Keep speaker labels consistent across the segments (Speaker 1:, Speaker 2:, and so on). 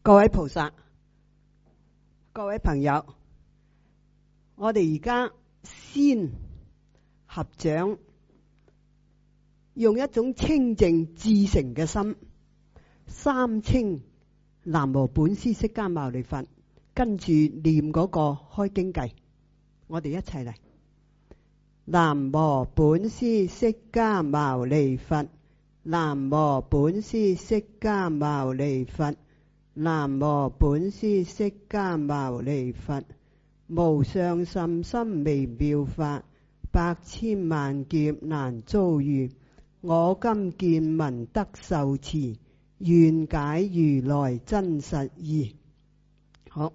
Speaker 1: 各位菩薩，各位朋友，我哋而家先合掌，用一種清淨至誠嘅心，三稱南無本師釋迦牟尼佛，跟住念嗰個開經偈，我哋一齊嚟。南無本師釋迦牟尼佛，南無本師釋迦牟尼佛，南無本師釋迦牟尼佛。無上甚深微妙法，百千萬劫難遭遇。我今見聞得受持，願解如來真實義。好，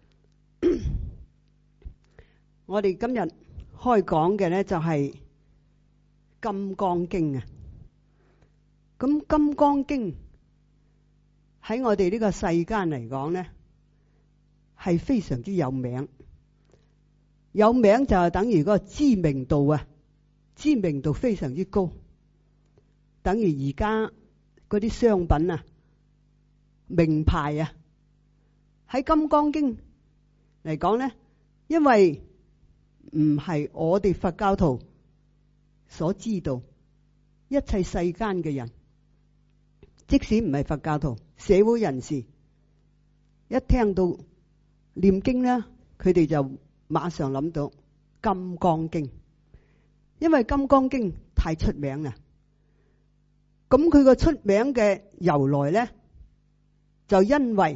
Speaker 1: 我哋今日開講嘅呢就係《金剛經》啊。咁《金剛經》喺我哋呢個世間嚟講呢，係非常之有名。有名就係等於嗰個知名度啊，知名度非常之高。等於而家嗰啲商品啊、名牌啊，喺《金剛經》嚟講呢，因為唔係我哋佛教徒所知道，一切世間嘅人，即使唔係佛教徒，社會人士一聽到念經呢，佢哋就馬上諗到《金剛經》，因為《金剛經》太出名啦。咁佢個出名嘅由來呢，就因為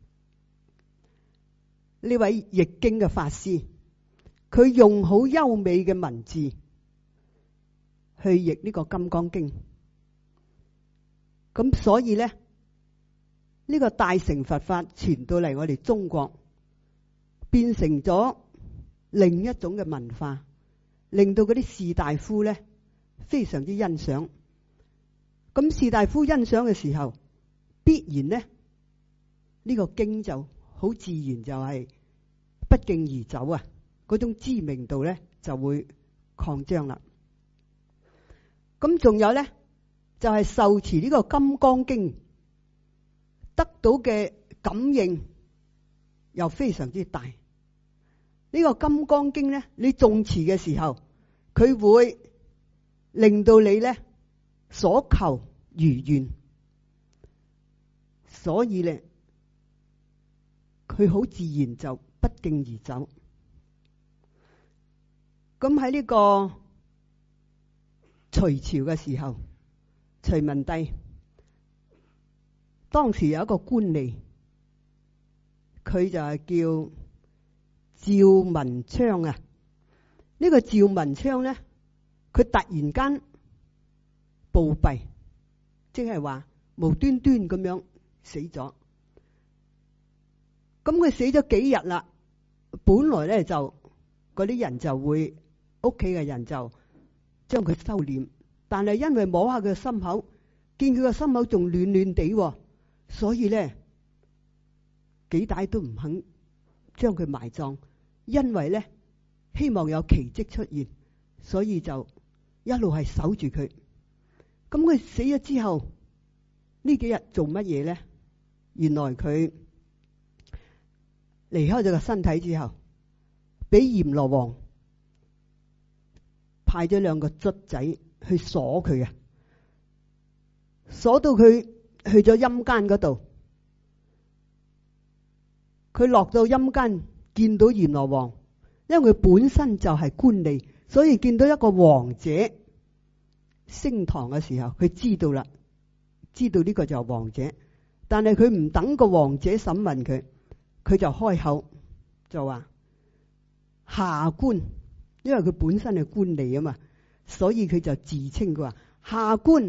Speaker 1: 呢位譯經嘅法師，佢用好優美嘅文字去譯呢個《金剛經》。咁所以呢，呢個大乘佛法傳到嚟我哋中國，變成咗另一種嘅文化，令到嗰啲士大夫呢非常之欣賞。咁士大夫欣賞嘅時候，必然呢，呢個經就好自然就係不脛而走啊！嗰種知名度呢就會擴張啦。咁仲有呢，就係受持呢個《金剛經》得到嘅感應又非常之大。呢個《金剛經》呢，你誦持嘅時候，佢會令到你呢所求如願，所以呢，佢好自然就不脛而走。咁喺呢個隋朝嘅時候，隋文帝當時有一個官吏，佢就係叫趙文昌啊。呢個趙文昌呢，佢突然間暴斃，即係話無端端咁樣死咗。咁佢死咗幾日啦，本來呢就嗰啲人就會屋企嘅人就將佢收殮，但係因為摸下佢個心口，見佢個心口仲暖暖地，所以呢幾大都唔肯將佢埋葬，因為呢希望有奇蹟出現，所以就一路係守住佢。咁佢死咗之後，呢幾日做乜嘢呢？原來佢離開咗個身體之後，俾閻羅王派咗兩個卒仔去鎖佢啊，鎖到佢去咗陰間嗰度。佢落到陰間見到閻羅王，因為佢本身就係官吏，所以見到一個王者升堂嘅時候，佢知道啦，知道呢個就係王者。但係佢唔等個王者審問佢，佢就開口就話下官，因為佢本身係官吏啊嘛，所以佢就自稱佢話下官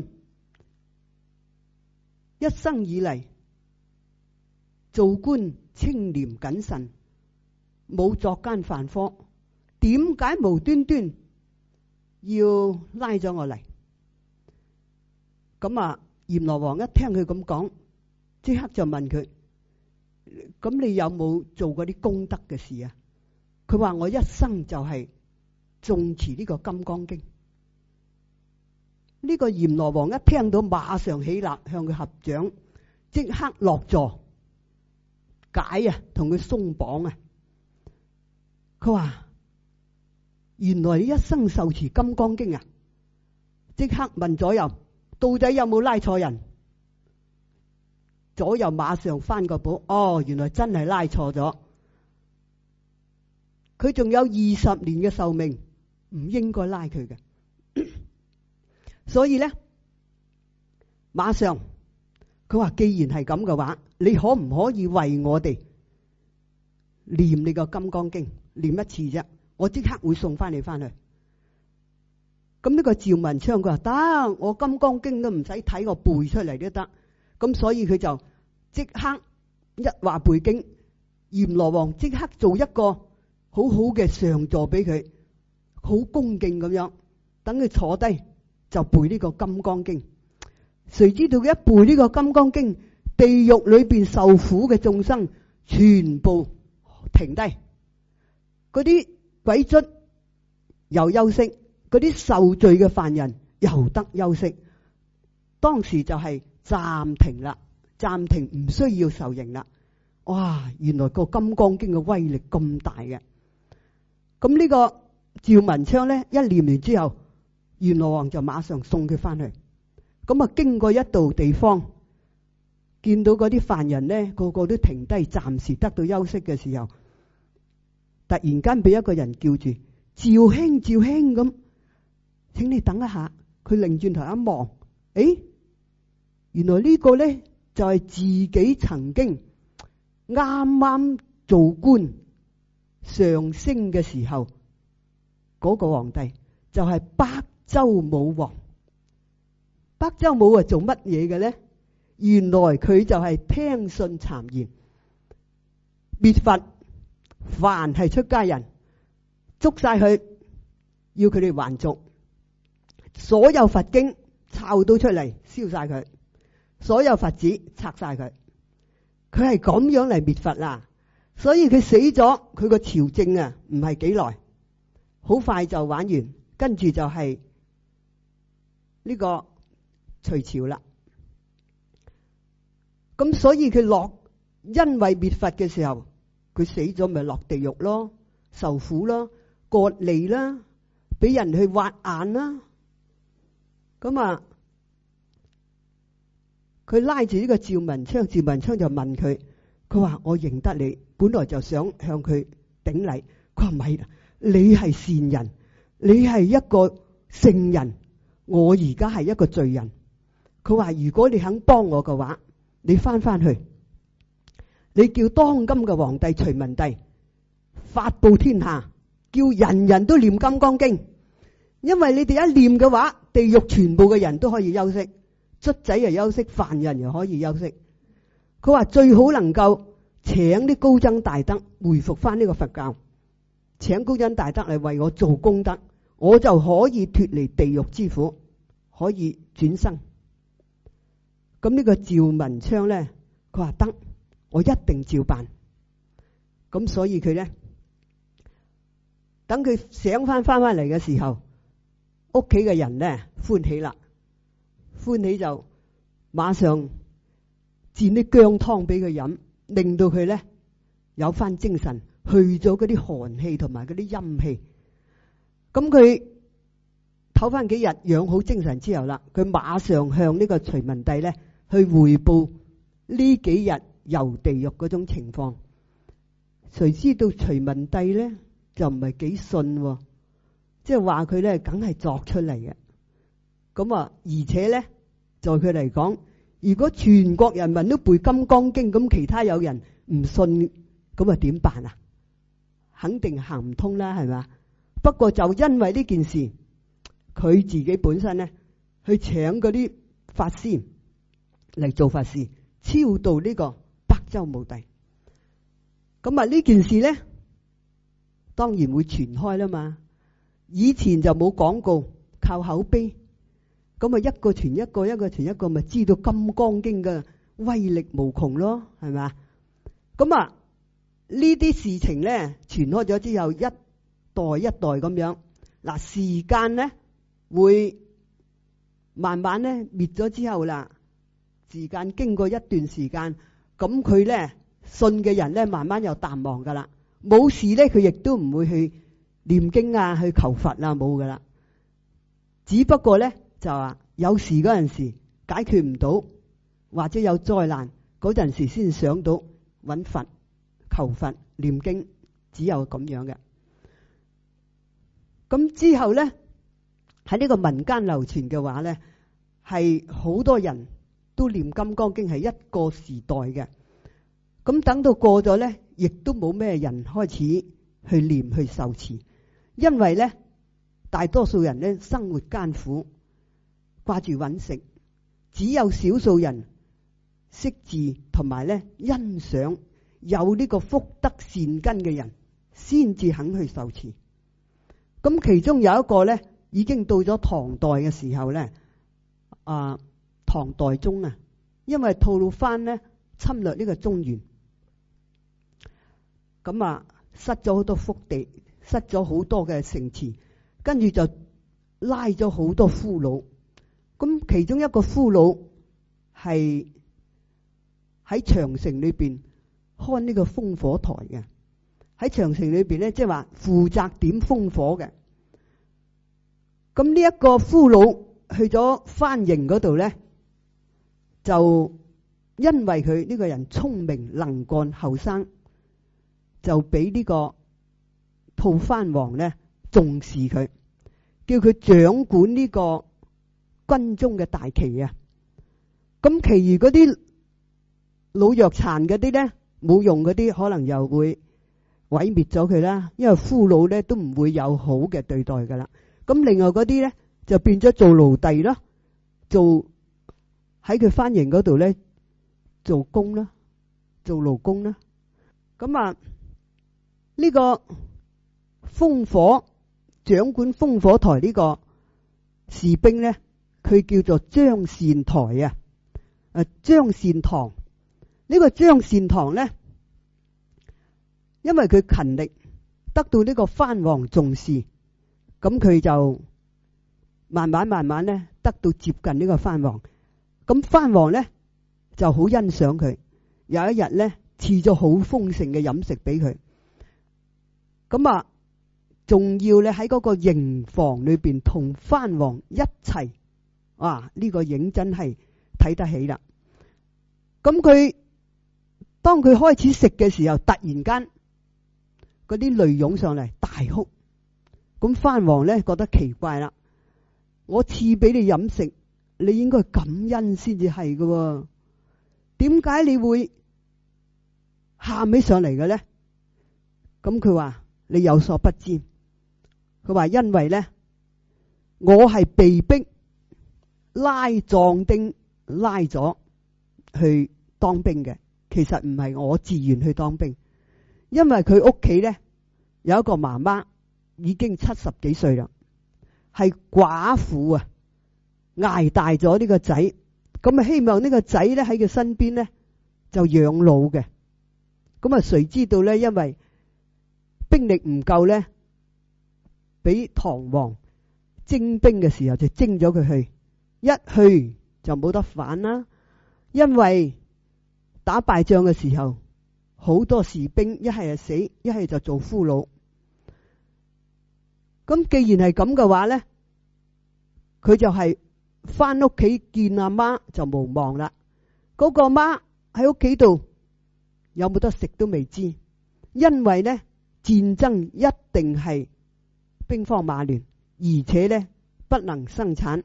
Speaker 1: 一生以嚟做官清廉謹慎，冇作奸犯科，點解無端端要拉咗我嚟？咁啊，閻羅王一聽佢咁講，即刻就問佢：咁你有冇做過啲功德嘅事啊？佢話我一生就係誦持呢個《金剛經》。呢個閻羅王一聽到，馬上起立向佢合掌，即刻落座， 解啊，同佢鬆綁啊。佢話原來你一生受持金剛經啊，即刻問左右到底有冇拉錯人？左右馬上翻個簿，哦，原來真係拉錯咗。佢仲有20年嘅壽命，唔應該拉佢嘅。所以咧，馬上佢話既然係咁嘅話，你可唔可以為我哋念你個金剛經，念一次啫？我即刻會送翻你翻去。咁呢個趙文昌佢話得，我金剛經都唔使睇，我背出嚟都得。咁所以佢就即刻一話背經，閻羅王即刻做一個好好嘅上座俾佢，好恭敬咁樣，等佢坐低就背呢個金剛經。誰知道佢一背呢個金剛經，地獄裏邊受苦嘅眾生全部停低，嗰啲鬼卒又休息，嗰啲受罪嘅犯人又得休息。當時就係暫停啦，暫停唔需要受刑啦。哇！原來個金剛經嘅威力咁大嘅。咁呢個趙文昌咧一念完之後，閻羅王就馬上送佢翻去。咁啊，經過一度地方，見到嗰啲犯人咧個個都停低，暫時得到休息嘅時候，突然間俾一個人叫住趙兄，趙兄咁，請你等一下。佢擰轉頭一望，誒，原來呢個咧就係自己曾經啱啱做官上升嘅時候嗰個皇帝，就係北周武王。北周武王做乜嘢嘅咧？原來佢就係聽信讒言，滅佛，凡係出家人捉晒佢，要佢哋還俗，所有佛經抄到出嚟燒晒佢，所有佛寺拆晒佢。佢係咁樣嚟滅佛啦。所以佢死咗，佢個朝政啊唔係幾耐，好快就玩完，跟住就係呢個隋朝啦。咁所以佢因為滅佛嘅時候，佢死咗咪落地獄咯，受苦咯，割脷啦，俾人去挖眼啦。咁啊，佢拉住呢個趙文昌，趙文昌就問佢，佢話我認得你，本來就想向佢頂禮。佢話唔係，你係善人，你係一個聖人，我而家係一個罪人。佢話如果你肯幫我嘅話，你翻去，你叫當今嘅皇帝隋文帝發布天下，叫人人都念金剛經。因為你哋一念嘅話，地獄全部嘅人都可以休息，卒仔又休息，犯人又可以休息。佢話最好能夠請啲高僧大德回復翻呢個佛教，請高僧大德嚟為我做功德，我就可以脫離地獄之苦，可以轉生。咁呢個趙文昌咧，佢話得，我一定照辦。咁所以佢咧，等佢醒翻嚟嘅時候，屋企嘅人咧歡喜啦，歡喜就馬上煎啲薑湯俾佢飲，令到佢咧有翻精神，去咗嗰啲寒氣同埋嗰啲陰氣。咁佢唞翻幾日，養好精神之後啦，佢馬上向呢個隋文帝咧去匯報呢幾日遊地獄嗰種情況。誰知道隋文帝咧就唔係幾信，即係話佢咧梗係作出嚟嘅。咁啊，而且咧在佢嚟講，如果全國人民都背金剛經，咁其他有人唔信，咁啊點辦啊？肯定行唔通啦，係嘛？不過就因為呢件事，佢自己本身咧去請嗰啲法師嚟做法事，超度呢個北周武帝。咁啊呢件事咧，當然會傳開啦嘛。以前就冇廣告，靠口碑。咁啊一個傳一個，一個傳一個，咪知道金剛經嘅威力無窮咯，係咪？咁啊呢啲事情咧傳開咗之後，一代一代咁樣。嗱，時間咧會慢慢咧滅咗之後啦。時間經過一段時間，咁佢咧信嘅人咧，慢慢又淡忘噶啦。冇事咧，佢亦都唔會去念經啊，去求佛啊，冇噶啦。只不過咧就話有事嗰陣時解決唔到，或者有災難嗰陣時先想到揾佛、求佛、念經，只有咁樣嘅。咁之後咧喺呢個民間流傳嘅話咧，係好多人都念金剛經係一個時代嘅。咁等到過咗咧，亦都冇咩人開始去念去受持，因為咧大多數人咧生活艱苦，掛住揾食，只有少數人識字同埋咧欣賞有呢個福德善根嘅人，先至肯去受持。咁其中有一個咧，已經到咗唐代嘅時候咧，唐代宗啊，因為吐魯番咧侵略呢個中原，咁失咗好多福地，失咗好多嘅城池，跟住就拉咗好多俘虜。咁其中一個俘虜係喺長城裏邊看呢個烽火台嘅，喺長城裏邊咧，即係話負責點烽火嘅。咁呢一個俘虜去咗番營嗰度咧，就因為佢呢個人聰明能幹後生，就俾呢個吐蕃王咧重視佢，叫佢掌管呢個軍中嘅大旗啊。咁其餘嗰啲老弱殘嗰啲咧，冇用嗰啲，可能又會毀滅咗佢啦。因為俘虜咧都唔會有好嘅對待噶啦。咁另外嗰啲咧就變咗做奴隸啦，做喺佢番營嗰度咧做工啦，做勞工啦。咁呢個烽火掌管烽火台呢個士兵咧，佢叫做張善台啊，張善堂。呢個張善堂咧，因為佢勤力，得到呢個藩王重視，咁佢就慢慢咧得到接近呢個藩王。咁藩王咧就好欣賞佢，有一日咧賜咗好豐盛嘅飲食俾佢。咁仲要咧喺嗰個營房裏邊同藩王一齊，呢個影真係睇得起啦。咁佢當佢開始食嘅時候，突然間嗰啲淚湧上嚟，大哭。咁藩王咧覺得奇怪啦，我賜俾你飲食，你應該感恩先至係㗎，點解你會喊起上嚟嘅咧？咁佢話你有所不知，佢話因為咧我係被逼拉壯丁拉咗去當兵嘅，其實唔係我自願去當兵，因為佢屋企咧有一個媽媽已經70幾歲啦，係寡婦啊，捱大咗呢個仔，咁希望呢個仔咧喺佢身邊咧就養老嘅。咁誰知道咧，因為兵力唔夠咧，俾唐王徵兵嘅時候就徵咗佢去，一去就冇得返啦。因為打敗仗嘅時候，好多士兵一係就死，一係就做俘虜。咁既然係咁嘅話咧，佢就係翻屋企見阿媽就無望啦。嗰個媽喺屋企度有冇得食都未知，因為咧戰爭一定係兵荒馬亂，而且咧不能生產，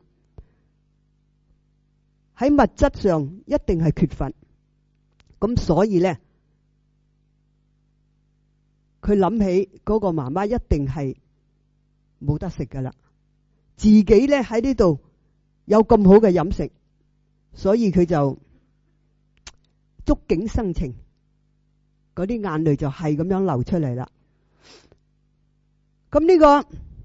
Speaker 1: 喺物質上一定係缺乏。咁所以咧，佢諗起嗰個媽媽一定係冇得食噶啦，自己咧喺呢度有咁好嘅飲食，所以佢就觸景生情，嗰啲眼淚就係咁樣流出嚟啦。咁呢個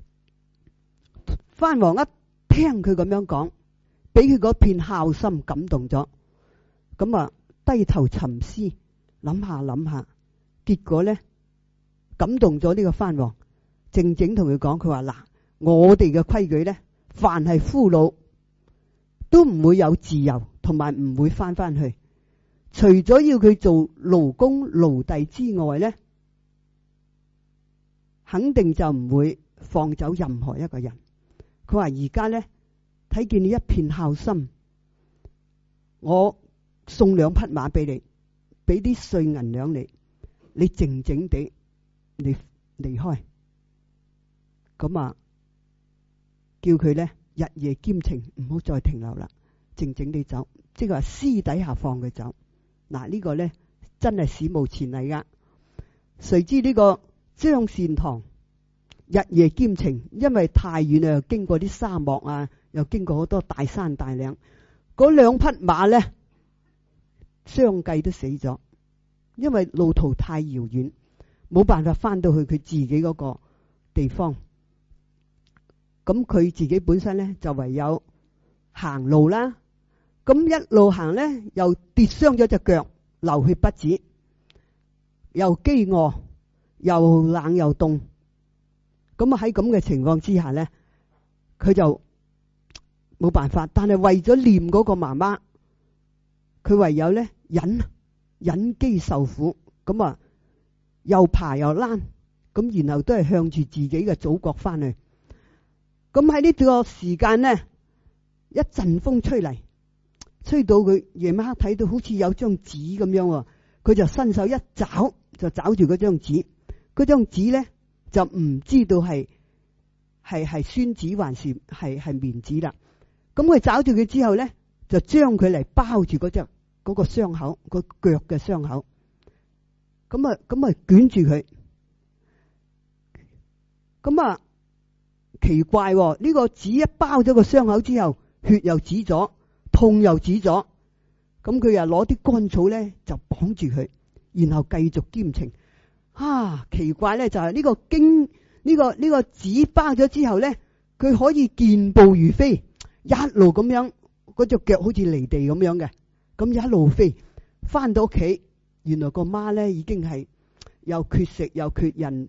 Speaker 1: 藩王一聽佢咁樣講，俾佢嗰片孝心感動咗，咁低頭沉思，諗下，結果咧感動咗呢個藩王，靜靜同佢講，佢話嗱，我哋嘅規矩咧，凡係俘虜都唔會有自由，同埋唔會翻去， 除咗要佢做勞工奴隸之外咧，肯定就唔會放走任何一個人。佢話而家咧睇見你一片孝心，我送2匹馬俾你，俾啲碎銀兩你，你靜靜地你離開。咁啊，叫佢咧日夜兼程，唔好再停留啦，靜靜地走，即係話私底下放佢走。嗱，呢個咧真係史無前例噶。誰知呢個張善堂日夜兼程，因為太遠啦，又經過啲沙漠啊，又經過好多大山大嶺，嗰2匹馬咧相繼都死咗，因為路途太遙遠，冇辦法翻到去佢自己嗰個地方。咁佢自己本身咧就唯有行路啦。咁一路行咧，又跌傷咗隻腳，流血不止，又飢餓，又冷又凍。咁啊喺咁嘅情況之下咧，佢就冇辦法。但係為咗念嗰個媽媽，佢唯有咧忍飢受苦。咁啊又爬又躝，咁然後都係向住自己嘅祖國翻去。咁喺呢個時間咧，一陣風吹嚟，吹到佢夜晚黑睇到好似有張紙咁樣，佢就伸手一找，就找住嗰張紙。嗰張紙咧就唔知道係宣紙還是係棉紙啦。咁佢找住佢之後咧，就將佢嚟包住嗰個傷口，個腳嘅傷口。咁啊捲住佢。咁啊奇怪，呢個紙一包咗個傷口之後，血又止咗，痛又止咗。咁佢又攞啲乾草咧就綁住佢，然後繼續兼程。奇怪咧就係呢個呢個紙包咗之後咧，佢可以健步如飛，一路咁樣，嗰隻腳好似離地咁樣嘅，咁一路飛翻到屋企。原來個媽咧已經係又缺食又缺人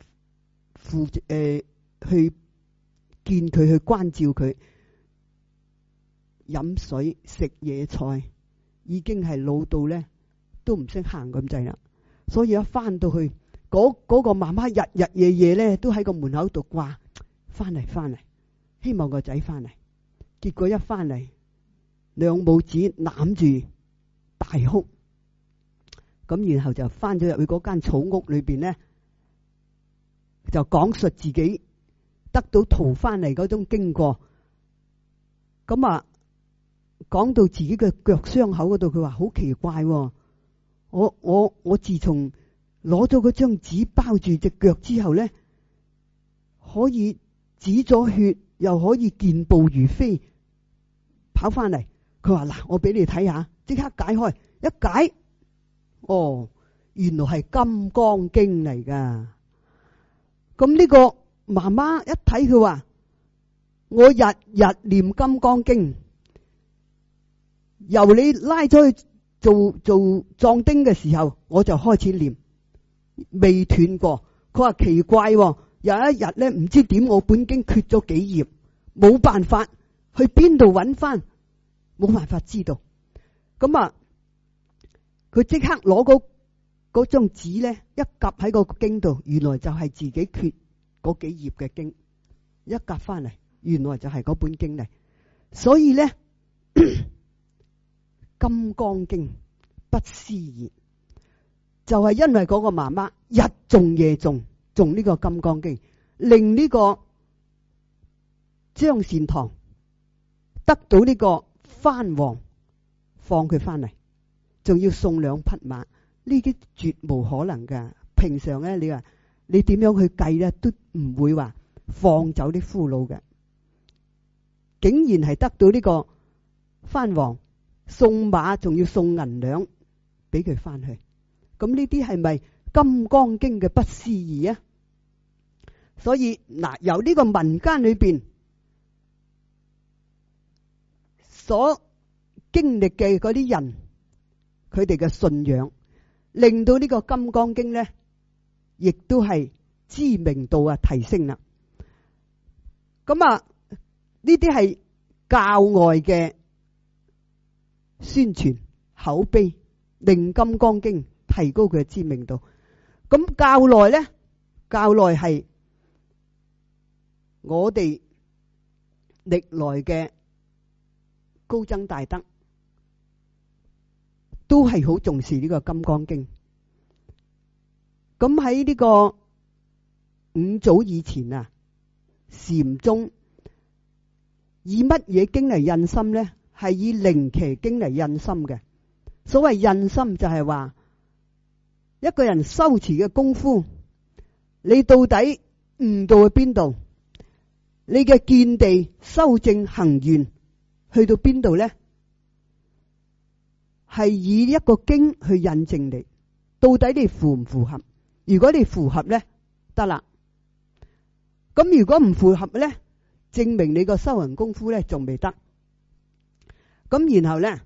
Speaker 1: 去見佢，去關照佢，飲水食野菜，已經係老到咧都唔識行咁滯啦。所以一翻到去，嗰個媽媽日日夜夜咧都喺個門口度掛，翻嚟，希望個仔翻嚟。結果一翻嚟，2母子攬住大哭。咁然後就翻咗入去嗰間草屋裏邊咧，就講述自己得到逃翻嚟嗰種經過。咁啊，講到自己嘅腳傷口嗰度，佢話好奇怪，我自從攞咗嗰張紙包住隻腳之後咧，可以止咗血，又可以健步如飛跑翻嚟。佢話嗱，我俾你睇下，即刻解開，一解，原來係《金剛經》嚟噶。咁呢個媽媽一睇，佢話我日日念《金剛經》，由你拉咗去做壯丁嘅時候，我就開始念，未斷過。佢話奇怪，有一日咧，唔知點我本經缺咗幾頁，冇辦法去邊度揾翻，冇辦法知道。咁啊，佢即刻攞嗰張紙咧，一夾喺個經度，原來就係自己缺嗰幾頁嘅經，一夾翻嚟，原來就係嗰本經嚟。所以咧，《金剛經》不思議，就係因為嗰個媽媽日誦夜誦呢個《金剛經》，令呢個張善堂得到呢個藩王放佢翻嚟，仲要送2匹馬。呢啲絕無可能噶。平常咧，你話你點樣去計咧，都唔會話放走啲俘虜嘅。竟然係得到呢個藩王送馬，仲要送銀兩俾佢翻去。咁呢啲係咪《金剛經》嘅不思議啊？所以嗱，由呢個民間裏邊所經歷嘅嗰啲人，佢哋嘅信仰，令到呢個《金剛經》咧，亦都係知名度提升啦。咁啊，呢啲係教外嘅宣傳口碑， 令金剛經提高佢嘅知名度。咁教內咧，教內係我哋歷來嘅高僧大德都係好重視呢個金剛經。咁喺呢個五祖以前啊，禪宗以乜嘢經嚟印心呢？係以靈奇經嚟印心嘅。所謂印心就係話一個人修持嘅功夫，你到底悟到去邊度？你嘅見地修正行願去到邊度呢？係以一個經去印證你，到底你符唔符合？如果你符合呢，得啦。咁如果唔符合呢，證明你個修行功夫呢仲未得。咁然後呢，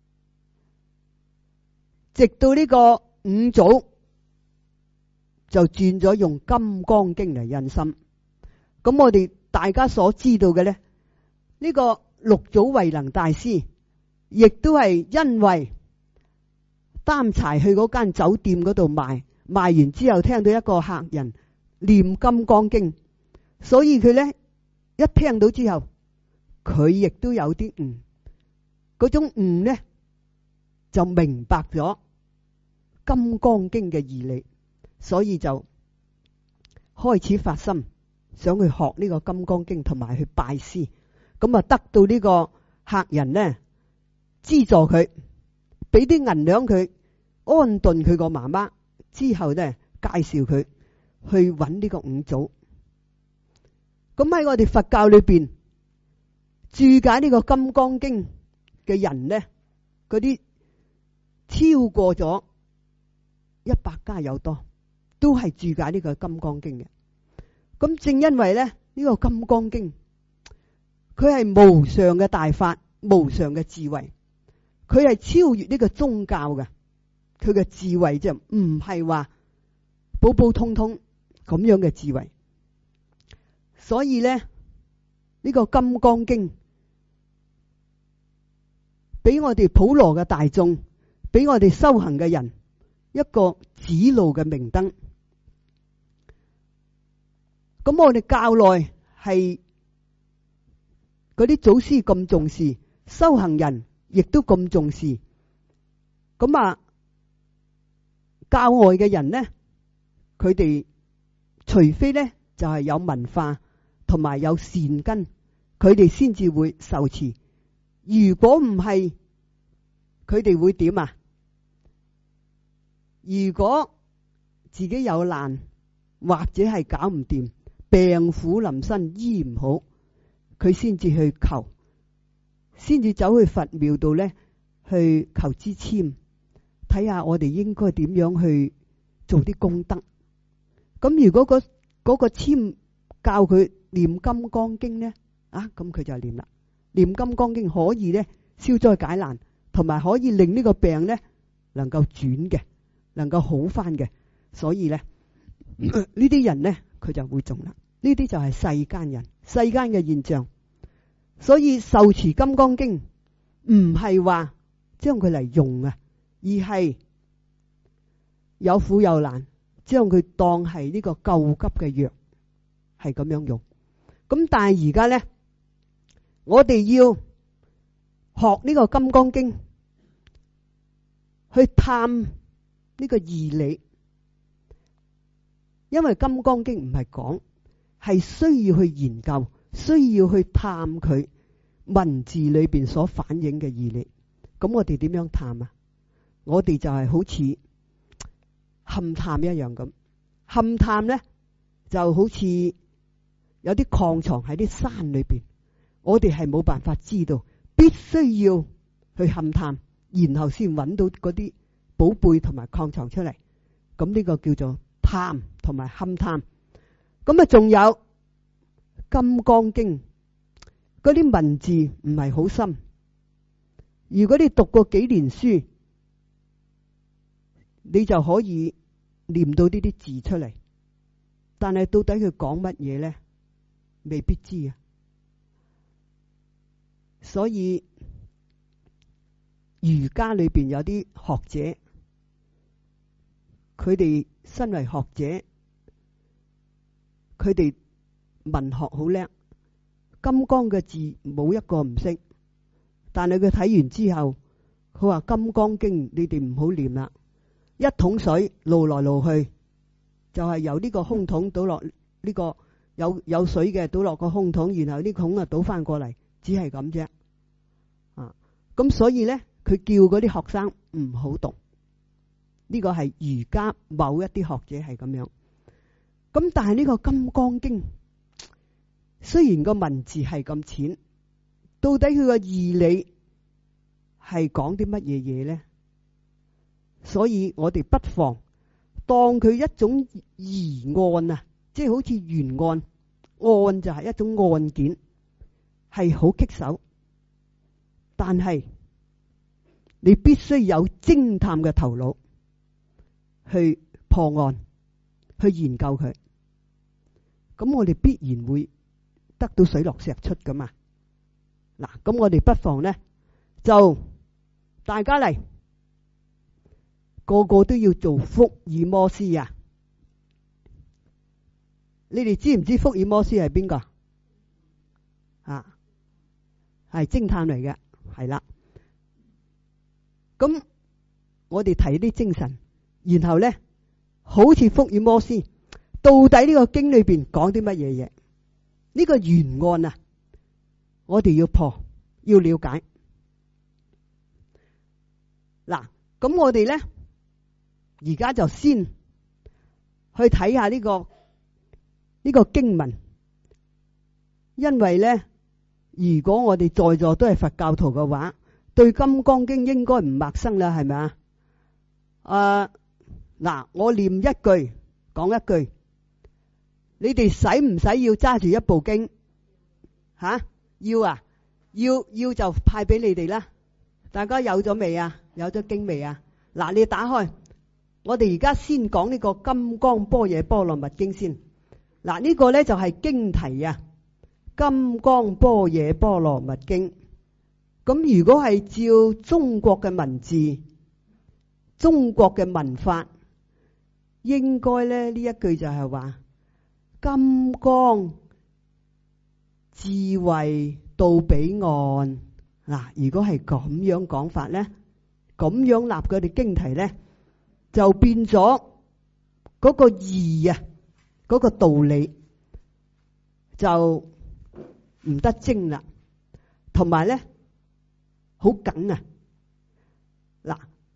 Speaker 1: 直到呢個五祖就轉咗用金剛經嚟印心。咁我哋大家所知道嘅呢，呢個六祖慧能大師亦都係因為擔柴去嗰間酒店嗰度賣完之後，聽到一個客人念金剛經，所以佢呢一聽到之後，佢亦都有啲悟，嗰種悟呢就明白咗金剛經嘅義理，所以就開始發心想去學呢個金剛經同埋去拜師。咁啊得到呢個客人呢資助佢，俾啲銀兩佢安頓佢個媽媽，之後呢介紹佢去揾呢個五祖。咁喺我哋佛教裏邊注解呢個金剛經嘅人呢，嗰啲超過咗100家有多，都係注解呢個金剛經嘅。咁正因為呢，呢個金剛經佢係無上嘅大法，無上嘅智慧，佢係超越呢個宗教嘅，佢嘅智慧就唔係話普普通通咁樣嘅智慧。所以呢，呢個金剛經俾我哋普羅嘅大眾，俾我哋修行嘅人一個指路嘅明燈。咁我哋教內係嗰啲祖師咁重視，修行人亦都咁重視。咁啊，教外嘅人呢，佢哋除非呢就係有文化同埋有善根，佢哋先至會受持。如果唔係，佢哋會點啊？如果自己有難，或者係搞唔掂，病苦臨身醫唔好，佢先至去求，先至走去佛廟度呢，去求支簽，睇下我哋應該點樣去做啲功德。咁如果嗰個簽教佢念金剛經呢，咁佢就念啦。念金剛經可以呢消災解難，同埋可以令呢個病呢能夠轉嘅，能夠好翻嘅。所以呢，呢啲人呢，佢就會中啦。呢啲就係世間人，世間嘅現象。所以受持金剛經唔係話將佢嚟用啊，而係有苦有難，將佢當係呢個救急嘅藥，係咁樣用。咁但係而家呢，我哋要學呢個金剛經，去探呢個義理，因為金剛經唔係講，係需要去研究，需要去探佢文字裏邊所反映嘅義理。咁我哋點樣探啊？我哋就係好似勘探一樣咁。勘探呢就好似有啲礦藏喺啲山裏邊，我哋係冇辦法知道，必須要去勘探，然後先揾到嗰啲寶貝同埋礦藏出嚟。咁呢個叫做探同埋勘探。咁啊，仲有金剛經嗰啲文字唔係好深，如果你讀過幾年書，你就可以念到呢啲字出嚟。但係到底佢講乜嘢呢？未必知啊。所以儒家裏邊有啲學者佢哋身為學者，佢哋文學好叻，金剛嘅字冇一個唔識。但係佢睇完之後，佢話《金剛經》你哋唔好念啦，一桶水撈來撈去，就係由呢個空桶倒落呢個有水嘅倒落個空桶，然後呢個桶啊倒翻過嚟，只係咁啫。咁所以呢，佢叫嗰啲學生唔好讀。呢個係儒家某一啲學者係咁樣。咁但係呢個《金剛經》雖然個文字係咁淺，到底佢個義理係講啲乜嘢嘢呢？所以我哋不妨當佢一種疑案啊，即係好似懸案，案就係一種案件，係好棘手。但係你必須有偵探嘅頭腦去破案，去研究佢。咁我哋必然會得到水落石出噶嘛。嗱，咁我哋不妨呢，就大家嚟，個個都要做福爾摩斯啊！你哋知唔知福爾摩斯係邊個？啊，係偵探嚟嘅，係啦。咁我哋提啲精神，然後呢，好似福爾摩斯，到底呢個經裏邊講啲乜嘢嘢？呢個懸案啊，我哋要破，要了解。嗱，咁我哋呢，而家就先去睇下呢個經文，因為呢，如果我哋在座都係佛教徒嘅話，對《金剛經》應該唔陌生啦，係咪啊？嗱，我念一句，講一句，你哋使唔使要揸住一部經？吓，要啊，要就派俾你哋啦。大家有咗未啊？有咗經未啊？嗱，你打開，我哋而家先講呢個《金剛般若波羅蜜經》先。嗱，呢個呢就係經題啊，《金剛般若波羅蜜經》。咁如果係照中國嘅文字、中國嘅文法，應該呢一句就係話金剛智慧到彼岸。嗱，如果係咁樣講法呢，咁樣立佢哋經題呢，就變咗嗰個義啊，嗰個道理就唔得精啦，同埋呢好緊啊！嗱，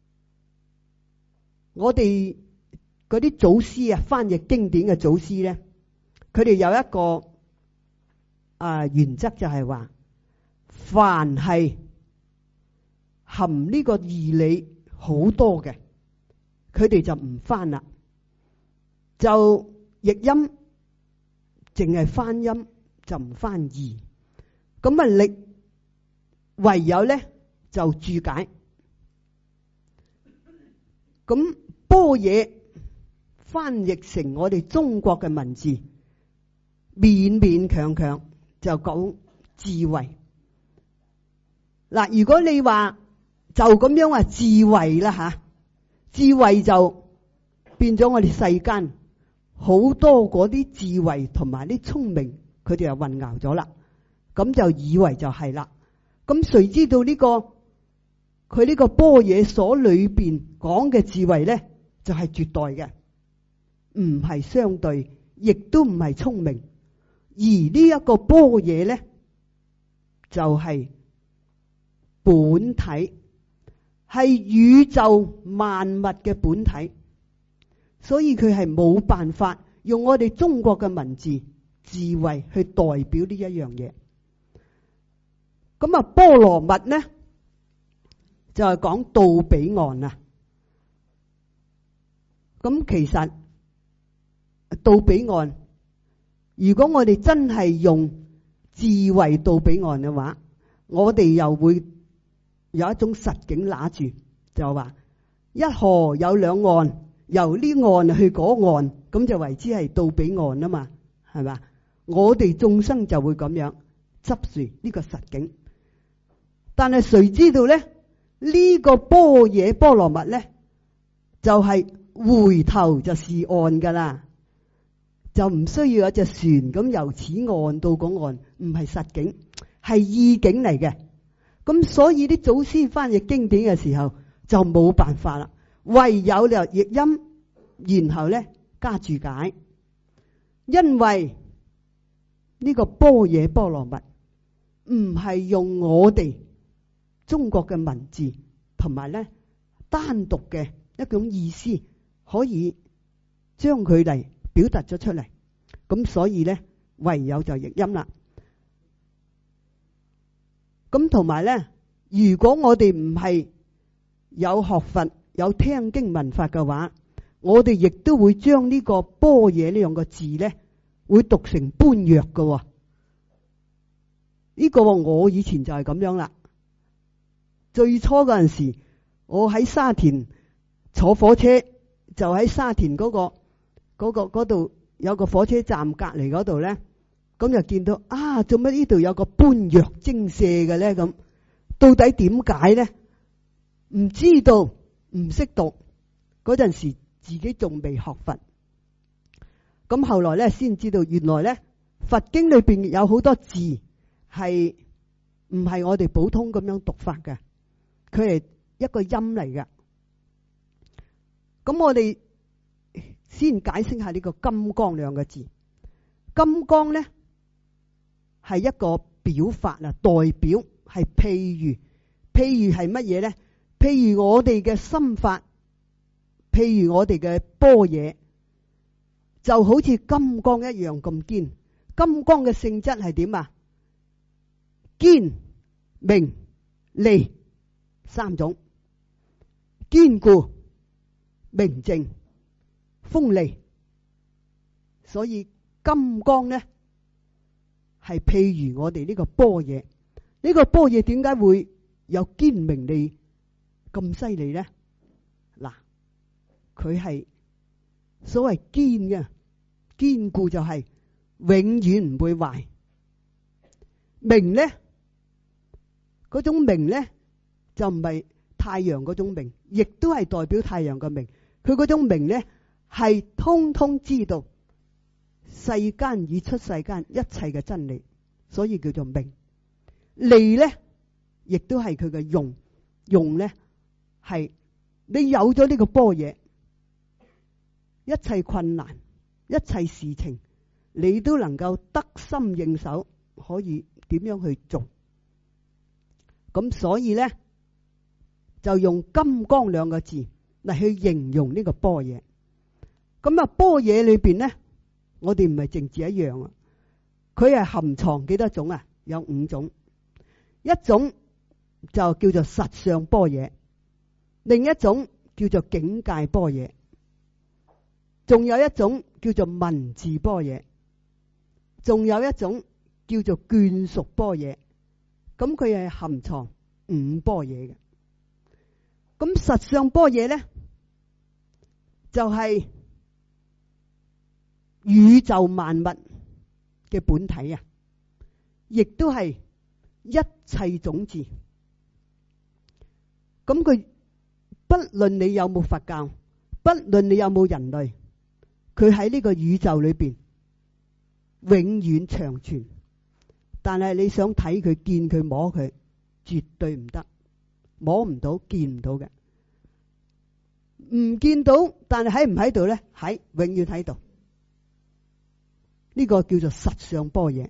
Speaker 1: 我哋嗰啲祖師啊，翻譯經典嘅祖師呢，佢哋有一個原則，就係話，凡係含呢個義理好多嘅，佢哋就唔翻啦，就譯音，淨係翻音就唔翻義。咁啊，唯有呢就注解。咁般若翻譯成我哋中國嘅文字，勉勉強強就講智慧。嗱，如果你話就咁樣話智慧啦吓，智慧就變咗我哋世間好多嗰啲智慧同埋啲聰明，佢哋又混淆咗啦，咁就以為就係啦。咁誰知道呢個佢呢個般若所裏邊講嘅智慧呢，就係絕對嘅，唔係相對，亦都唔係聰明。而呢一個般若呢，就係本體，係宇宙萬物嘅本體，所以佢係冇辦法用我哋中國嘅文字智慧去代表呢一樣嘢。咁啊，波羅蜜呢就係講到彼岸啊。咁其實到彼岸，如果我哋真係用智慧到彼岸嘅話，我哋又會有一種實境拿住，就話一河有兩岸，由呢岸去嗰岸，咁就為之係到彼岸啊嘛，係嘛？我哋眾生就會咁樣執住呢個實境。但係誰知道呢？呢個般若波羅蜜呢，就係回頭就是岸噶啦，就唔需要有隻船咁由此岸到嗰岸，唔係實景，係意境嚟嘅。咁所以啲祖師翻譯經典嘅時候就冇辦法啦，唯有就譯音，然後咧加注解，因為呢個般若波羅蜜唔係用我哋中國嘅文字同埋咧單獨嘅一種意思可以將佢嚟表達咗出嚟，咁所以咧唯有就譯音啦。咁同埋咧，如果我哋唔係有學佛有聽經聞法嘅話，我哋亦都會將呢個般若呢兩個字咧會讀成般若嘅。呢個我以前就係咁樣啦。最初嗰陣時，我喺沙田坐火車，就喺沙田嗰度有個火車站隔籬嗰度咧，咁就見到啊，做乜呢度有個般若精舍嘅咧？咁到底點解咧？唔知道，唔識讀。嗰陣時自己仲未學佛，咁後來咧先知道，原來咧佛經裏邊有好多字係唔係我哋普通咁樣讀法嘅，佢係一個音嚟嘅。咁我哋先解釋下呢個金剛兩個字。金剛咧係一個表法啊，代表係譬如係乜嘢咧？譬如我哋嘅心法，譬如我哋嘅般若，就好似金剛一樣咁堅。金剛嘅性質係點啊？堅、明、利三種，堅固、明淨、鋒利。所以金剛咧係譬如我哋呢個般若。呢個般若點解會有堅明利咁犀利咧？嗱，佢係所謂堅嘅，堅固就係永遠唔會壞。明咧，嗰種明咧就唔係太陽嗰種明，亦都係代表太陽嘅明。佢嗰種明咧係通通知道世間已出世間一切嘅真理，所以叫做明。利咧亦都係佢嘅用咧係你有咗呢個般若，一切困難一切事情你都能夠得心應手，可以點樣去做。咁所以咧就用金剛兩個字嚟去形容呢個般若。咁啊般若裏邊咧，我哋唔係淨止一樣啊，佢係含藏幾多種啊？有5種。一種就叫做實相般若，另一種叫做境界般若，仲有一種叫做文字般若，仲有一種叫做眷屬般若。咁佢係含藏5般若嘅。咁實相般若咧就係宇宙萬物嘅本體啊，亦都係一切種子。咁佢不論你有冇佛教，不論你有冇人類，佢喺呢個宇宙裏邊永遠長存。但係你想睇佢、見佢、摸佢，絕對唔得，摸唔到、見唔到嘅。唔見到，但係喺唔喺度咧？喺，永遠喺度。呢個叫做實相般若。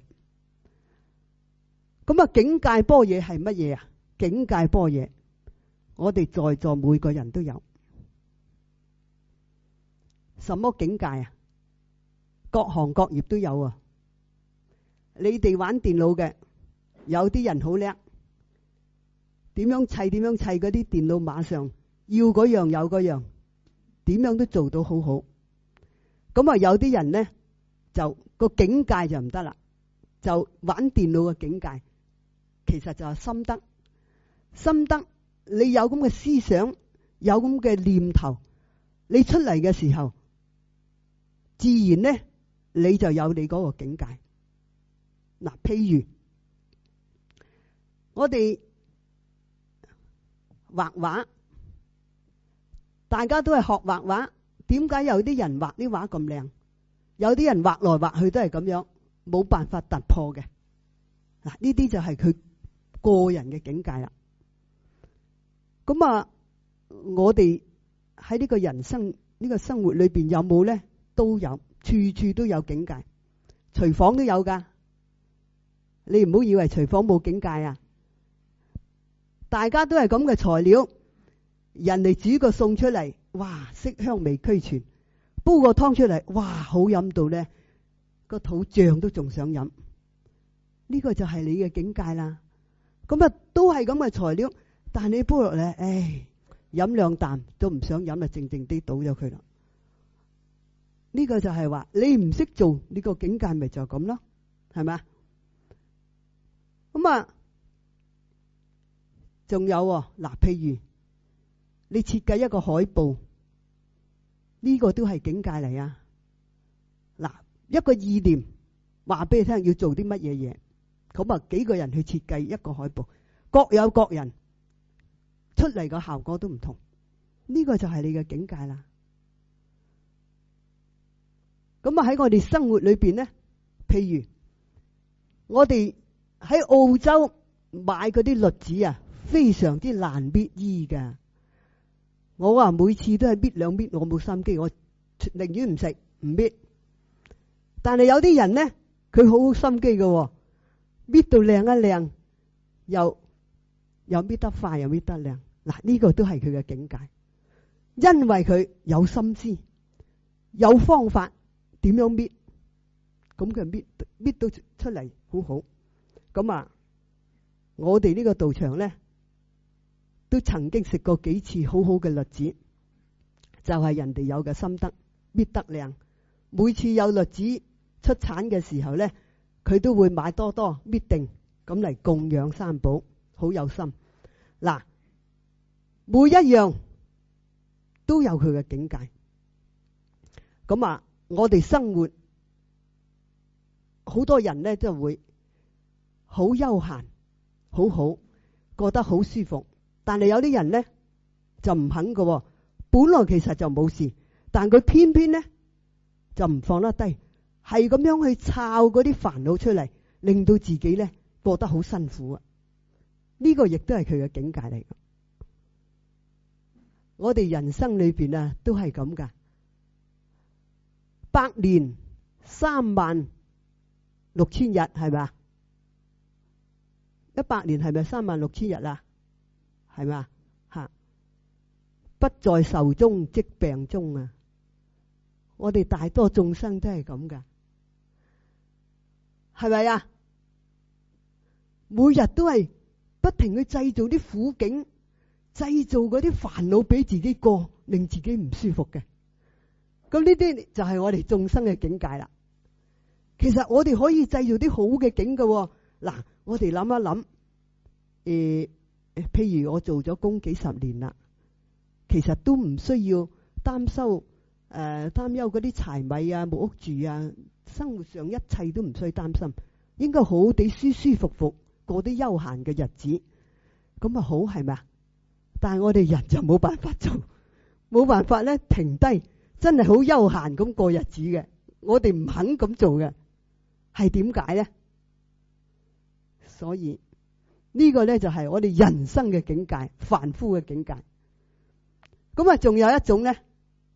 Speaker 1: 咁啊，境界般若係乜嘢啊？境界般若，我哋在座每個人都有。什麼境界啊？各行各業都有啊。你哋玩電腦嘅，有啲人好叻，點樣砌嗰啲電腦，馬上要嗰樣有嗰樣，點樣都做到好好。咁啊，有啲人呢，就個境界就唔得啦，就玩電腦嘅境界，其實就係心得。心得，你有咁嘅思想，有咁嘅念頭，你出嚟嘅時候，自然呢，你就有你嗰個境界。嗱，譬如我哋畫畫，大家都係學畫畫， 點解有啲人畫啲畫咁靚，有啲人畫來畫去都係咁樣，冇辦法突破嘅。嗱，呢啲就係佢個人嘅境界啦。咁啊，我哋喺呢個人生呢個生活裏邊有冇咧？都有，處處都有境界，廚房都有噶。你唔好以為廚房冇境界啊！大家都係咁嘅材料，人哋煮個餸出嚟，哇，色香味俱全；煲個湯出嚟，哇，好飲到咧，個肚脹都仲想飲。呢個就係你嘅境界啦。咁啊，都係咁嘅材料，但係你煲落嚟，唉，飲兩啖都唔想飲啦，靜靜啲倒咗佢啦。呢個就係話你唔識做，呢個境界咪就咁咯，係咪？咁啊，仲有嗱，譬如你設計一個海報，呢個都係境界嚟啊！嗱，一個意念話俾你聽要做啲乜嘢嘢，咁啊幾個人去設計一個海報，各有各人出嚟個效果都唔同，呢個就係你嘅境界啦。咁啊喺我哋生活裏邊咧，譬如我哋喺澳洲買嗰啲栗子啊，非常之難搣衣噶。我話每次都係搣兩搣，我冇心機，我寧願唔食唔搣。但係有啲人咧，佢好心機嘅，搣到靚一靚，又搣得快，又搣得靚。嗱，呢個都係佢嘅境界，因為佢有心思，有方法。點樣搣？咁佢搣到出嚟好好。咁啊，我哋呢個道場咧，都曾經食過幾次好好嘅栗子，就係人哋有嘅心得，搣得靚。每次有栗子出產嘅時候咧，佢都會買多多搣定，咁嚟供養三寶，好有心。嗱，每一樣都有佢嘅境界。咁啊。我哋生活好多人咧，都會好悠閒，好好過得好舒服。但係有啲人咧就唔肯嘅，本來其實就冇事，但佢偏偏咧就唔放得低，係咁樣去抄嗰啲煩惱出嚟，令到自己咧過得好辛苦啊！呢個亦都係佢嘅境界嚟。我哋人生裏邊啊，都係咁噶。100年36000日係咪？100年係咪36000日啊？係咪？吓，不在壽終即病終啊！我哋大多眾生都係咁噶，係咪啊？每日都係不停去製造啲苦境，製造嗰啲煩惱俾自己過，令自己唔舒服嘅。咁呢啲就係我哋眾生嘅境界啦。其實我哋可以製造啲好嘅境嘅。嗱，我哋諗一諗，譬如我做咗工幾十年啦，其實都唔需要擔憂嗰啲柴米啊、木屋住啊，生活上一切都唔需要擔心，應該好地舒舒服服過啲悠閒嘅日子，咁啊好係咪啊？但係我哋人就冇辦法做，冇辦法咧停低。真係好悠閒咁過日子嘅，我哋唔肯咁做嘅，係點解咧？所以呢個咧就係我哋人生嘅境界，凡夫嘅境界。咁啊，仲有一種咧，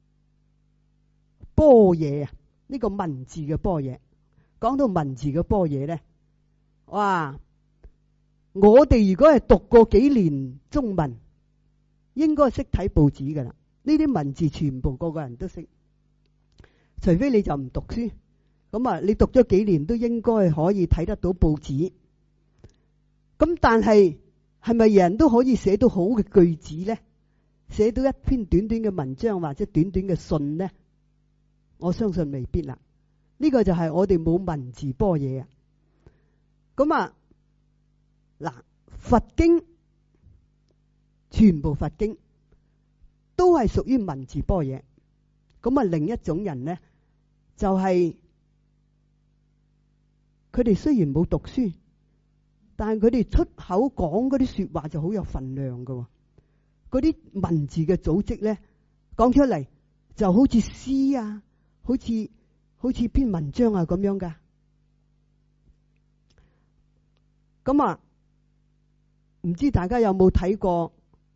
Speaker 1: 般若啊，呢個文字嘅般若。講到文字嘅般若咧，哇！我哋如果係讀過幾年中文，應該識睇報紙噶啦。呢啲文字全部個個人都識，除非你就唔讀書。咁啊，你讀咗幾年都應該可以睇得到報紙。咁但係係咪人人都可以寫到好嘅句子咧？寫到一篇短短嘅文章或者短短嘅信咧？我相信未必啦。呢個就係我哋冇文字般若啊。咁啊，嗱，佛經全部佛經都係屬於文字般若。咁啊，另一種人咧，就係佢哋雖然冇讀書，但係佢哋出口講嗰啲說話就好有分量㗎。嗰啲文字嘅組織咧，講出嚟就好似詩啊，好似篇文章啊咁樣噶。咁啊，唔知大家有冇睇過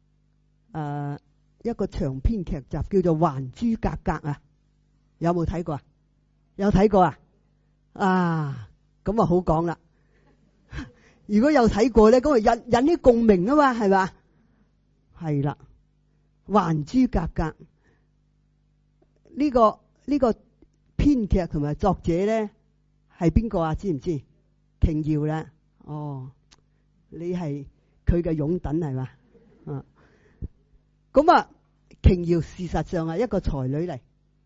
Speaker 1: 一個長篇劇集叫做《還珠格格》啊？有冇睇過啊？有睇過啊？啊，咁啊好講啦。如果有睇過咧，咁啊引起共鳴啊嘛，係嘛？係啦，《還珠格格》呢個編劇同埋作者咧係邊個啊？知唔知？瓊瑤啦。哦，你係佢嘅擁躉係嘛？啊，咁啊，瓊瑤事實上係一個才女嚟。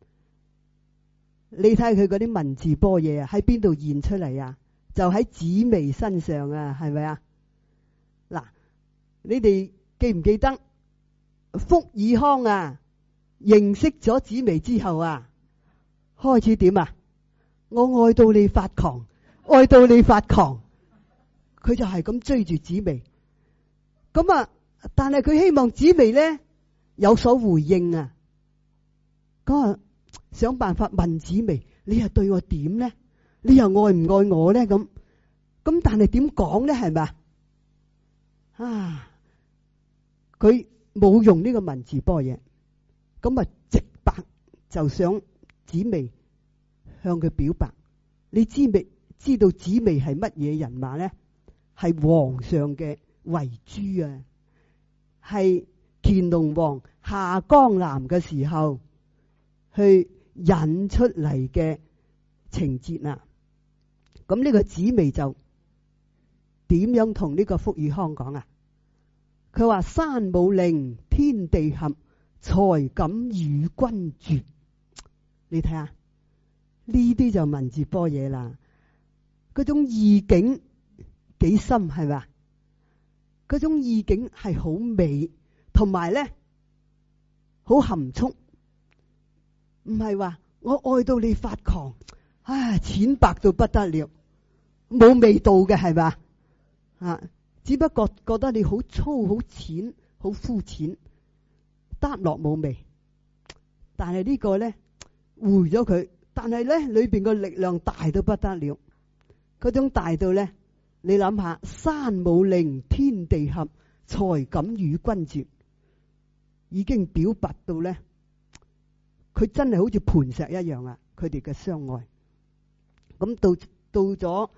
Speaker 1: 你睇下佢嗰啲文字般若啊，喺邊度現出嚟啊？就喺紫微身上啊，係咪啊？嗱，你哋記唔記得福爾康啊？認識咗紫微之後啊，開始點啊？我愛到你發狂，愛到你發狂。佢就係咁追住紫微。咁啊，但係佢希望紫微咧有所回應啊。咁啊，想辦法問紫微：你係對我點咧？你又愛唔愛我咧？咁但係點講咧？係咪啊？佢冇用呢個文字般若，咁啊直白就想紫微向佢表白。你知道紫微係乜嘢人馬咧？係皇上嘅遺珠啊！係乾隆皇下江南嘅時候去引出嚟嘅情節啊！咁呢個紫微就點樣同呢個福爾康講啊？佢話：山武陵，天地合，才敢與君絕。你睇下呢啲就文字般若啦，嗰種意境幾深係咪？嗰種意境係好美，同埋咧好含蓄，唔係話我愛到你發狂，唉，淺白到不得了，冇味道嘅係咪啊？只不過覺得你好粗、好淺、好膚淺，得落冇味。但係呢個咧回咗佢，但係咧裏邊個力量大到不得了，嗰種大到咧。你諗下，山武陵，天地合，才敢與君絕，已經表白到咧，佢真係好似磐石一樣啊！佢哋嘅相愛。咁到咗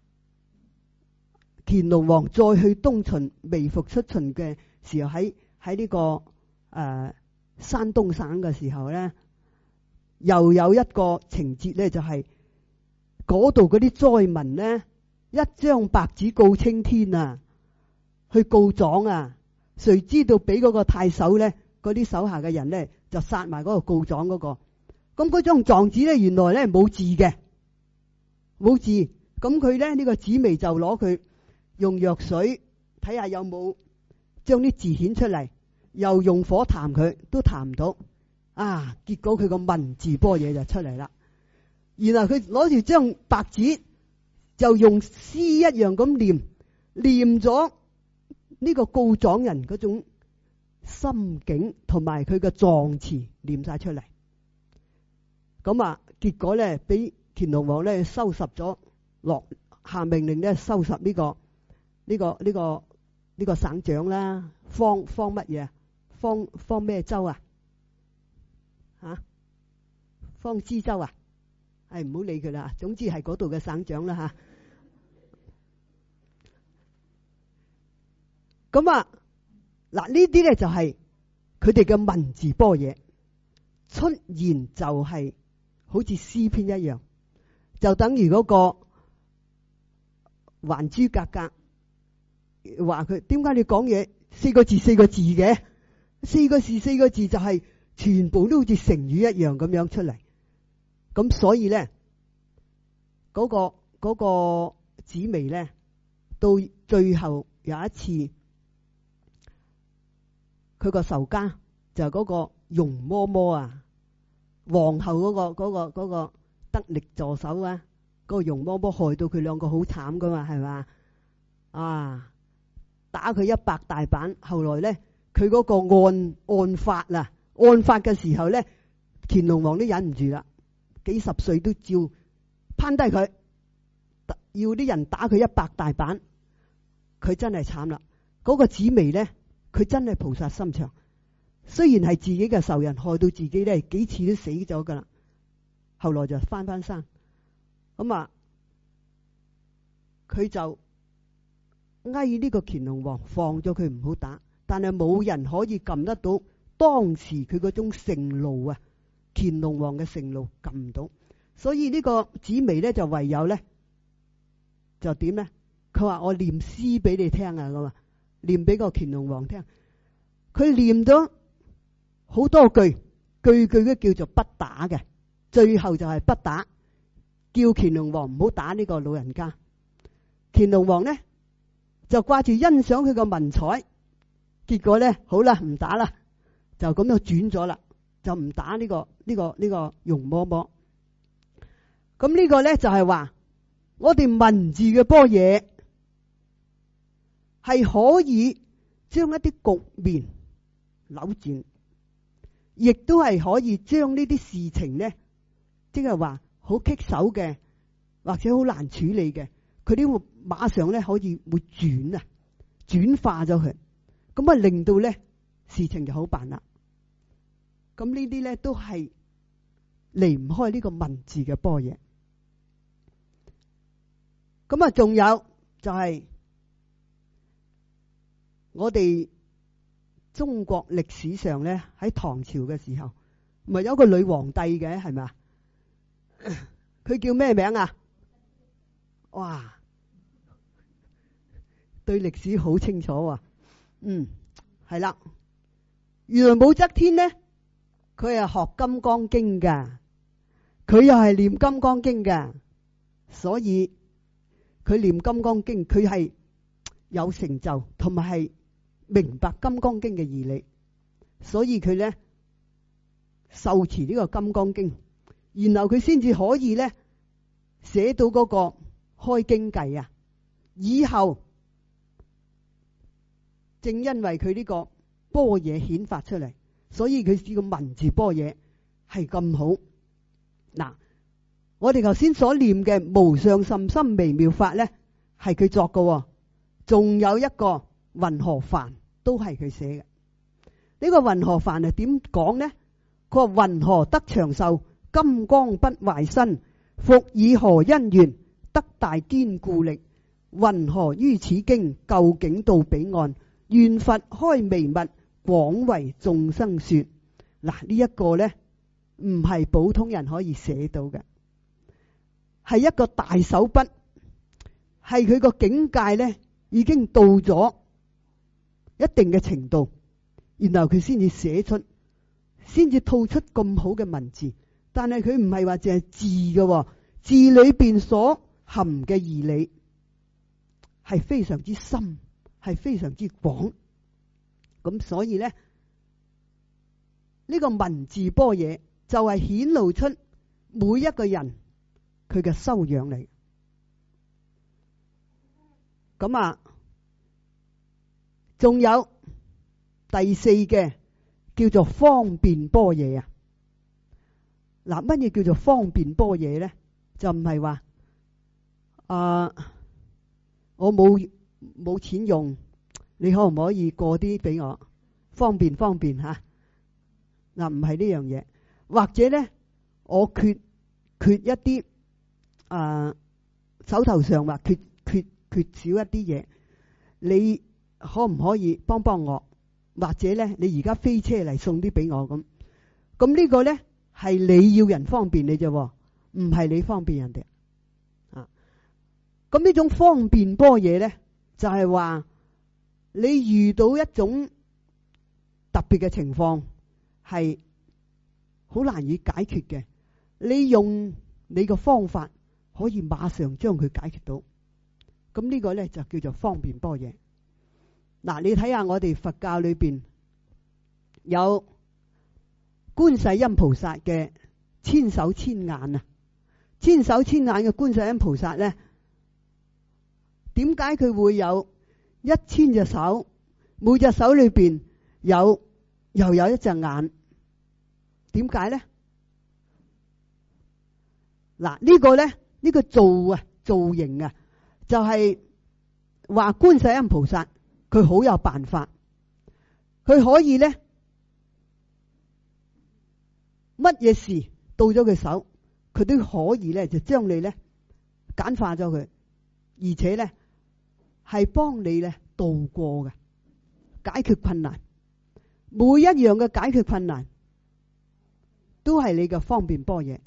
Speaker 1: 乾隆皇再去東巡微服出巡嘅時候，喺呢個山東省嘅時候咧，又有一個情節咧，就係嗰度嗰啲災民咧。一張白紙告青天啊，去告狀啊，誰知道俾嗰個太守咧，嗰啲手下嘅人咧就殺埋嗰個告狀嗰個。咁嗰張狀紙咧，原來咧冇字嘅，冇字。咁佢咧呢個紫微就攞佢用藥水睇下有冇將啲字顯出嚟，又用火彈佢都彈唔到啊！結果佢個文字般若就出嚟啦。然後佢攞住張白紙。就用詩一樣咁念咗呢個告狀人嗰種心境同埋佢嘅狀詞念晒出嚟。咁啊，結果咧俾乾隆皇咧收拾咗落下命令咧收拾呢個省長啦，方乜嘢？方咩州啊？吓？方知州啊？係唔好理佢啦，總之係嗰度嘅省長啦吓。咁啊，嗱呢啲咧就係佢哋嘅文字般若出現，就係好似詩篇一樣，就等於嗰個還珠格格話佢點解你講嘢四個字嘅，四個字就係全部都好似成語一樣咁樣出嚟。咁所以咧，嗰個紫微咧，到最後有一次，佢個仇家就係嗰個容嬤嬤啊，皇后嗰個得力助手啊，嗰個容嬤嬤害到佢兩個好慘噶嘛，係嘛啊，打佢100大板。後來咧，佢嗰個案發嘅時候咧， 乾隆王都忍唔住啦，幾十歲都照攀低佢，要啲人打佢100大板。佢真係慘啦！嗰個紫微咧，佢真係菩薩心腸。雖然係自己嘅仇人，害到自己咧幾次都死咗噶啦，後來就翻山。咁啊，佢就嗌呢個乾隆王放咗佢唔好打，但係冇人可以撳得到當時佢嗰種盛怒啊！乾隆王嘅盛怒撳唔到，所以呢個紫微咧就唯有咧就點咧？佢話我念詩俾你聽啊！咁啊，念俾個乾隆王聽。佢念咗好多句，句句都叫做不打嘅，最後就係不打，叫乾隆王唔好打呢個老人家。乾隆王呢就掛住欣賞佢個文采，結果呢好啦，唔打啦，就咁樣轉咗啦，就唔打呢個容嬤嬤。咁呢個呢就係話我哋文字嘅般若係可以將一啲局面扭轉，亦都係可以將呢啲事情呢，即係話好棘手嘅或者好難處理嘅，佢哋會馬上呢可以會轉化咗佢，咁啊令到呢事情就好辦啦。咁呢啲呢都係離唔開呢個文字嘅般若。咁啊仲有就係我哋中國歷史上咧，喺唐朝嘅時候，咪有個女皇帝嘅，係咪啊？佢叫咩名啊？哇，對歷史好清楚啊！係啦，原來武則天呢，佢係學《金剛經》噶，佢又係念《金剛經》噶，所以佢念《金剛經》，佢係有成就，同埋係明白《金剛經》嘅義理，所以佢咧受持呢個《金剛經》，然後佢先至可以咧寫到嗰個開經偈啊。以後正因為佢呢個般若顯發出嚟，所以佢呢個文字般若係咁好。嗱，我哋頭先所念嘅無上甚深微妙法咧，係佢作嘅，仲有一個雲河梵都係佢寫嘅。呢個雲河梵係點講呢？佢話雲河得長壽，金剛不壞身，復以何因緣得大堅固力？雲河於此經，究竟到彼岸，願佛開微密，廣為眾生說。嗱，呢一個呢唔係普通人可以寫到嘅，係一個大手筆，係佢個境界呢已經到咗一定嘅程度，然後佢先至寫出，先至吐出咁好嘅文字。但係佢唔係話淨係字嘅，字裏邊所含嘅義理係非常之深，係非常之廣。咁所以呢，呢個文字般若就係顯露出每一個人佢嘅修養嚟。咁啊，仲有第四嘅叫做方便般若啊。嗱，乜嘢叫做方便般若咧？就唔係話我冇錢用，你可唔可以過啲俾我？方便吓。嗱，唔係呢樣嘢，或者咧我缺一啲手頭上或缺少一啲嘢，你可唔可以幫我？或者咧你而家飛車嚟送啲俾我咁？咁呢個咧係你要人方便你啫，唔係你方便人哋啊。咁呢種方便般若咧，就係話你遇到一種特別嘅情況係好難以解決嘅，你用你個方法可以馬上將佢解決到。咁呢個咧就叫做方便般若。嗱，你睇下我哋佛教裏邊有觀世音菩薩嘅千手千眼啊，千手千眼嘅觀世音菩薩咧，點解佢會有1000隻手？每隻手裏邊又有一隻眼，點解咧？ 嗱，呢個咧，呢個造型啊，就係話觀世音菩薩佢好有辦法，佢可以咧乜嘢事到咗佢手，佢都可以咧就將你咧簡化咗佢，而且咧係幫你咧度過嘅，解決困難。每一樣嘅解決困難都係你嘅方便般若。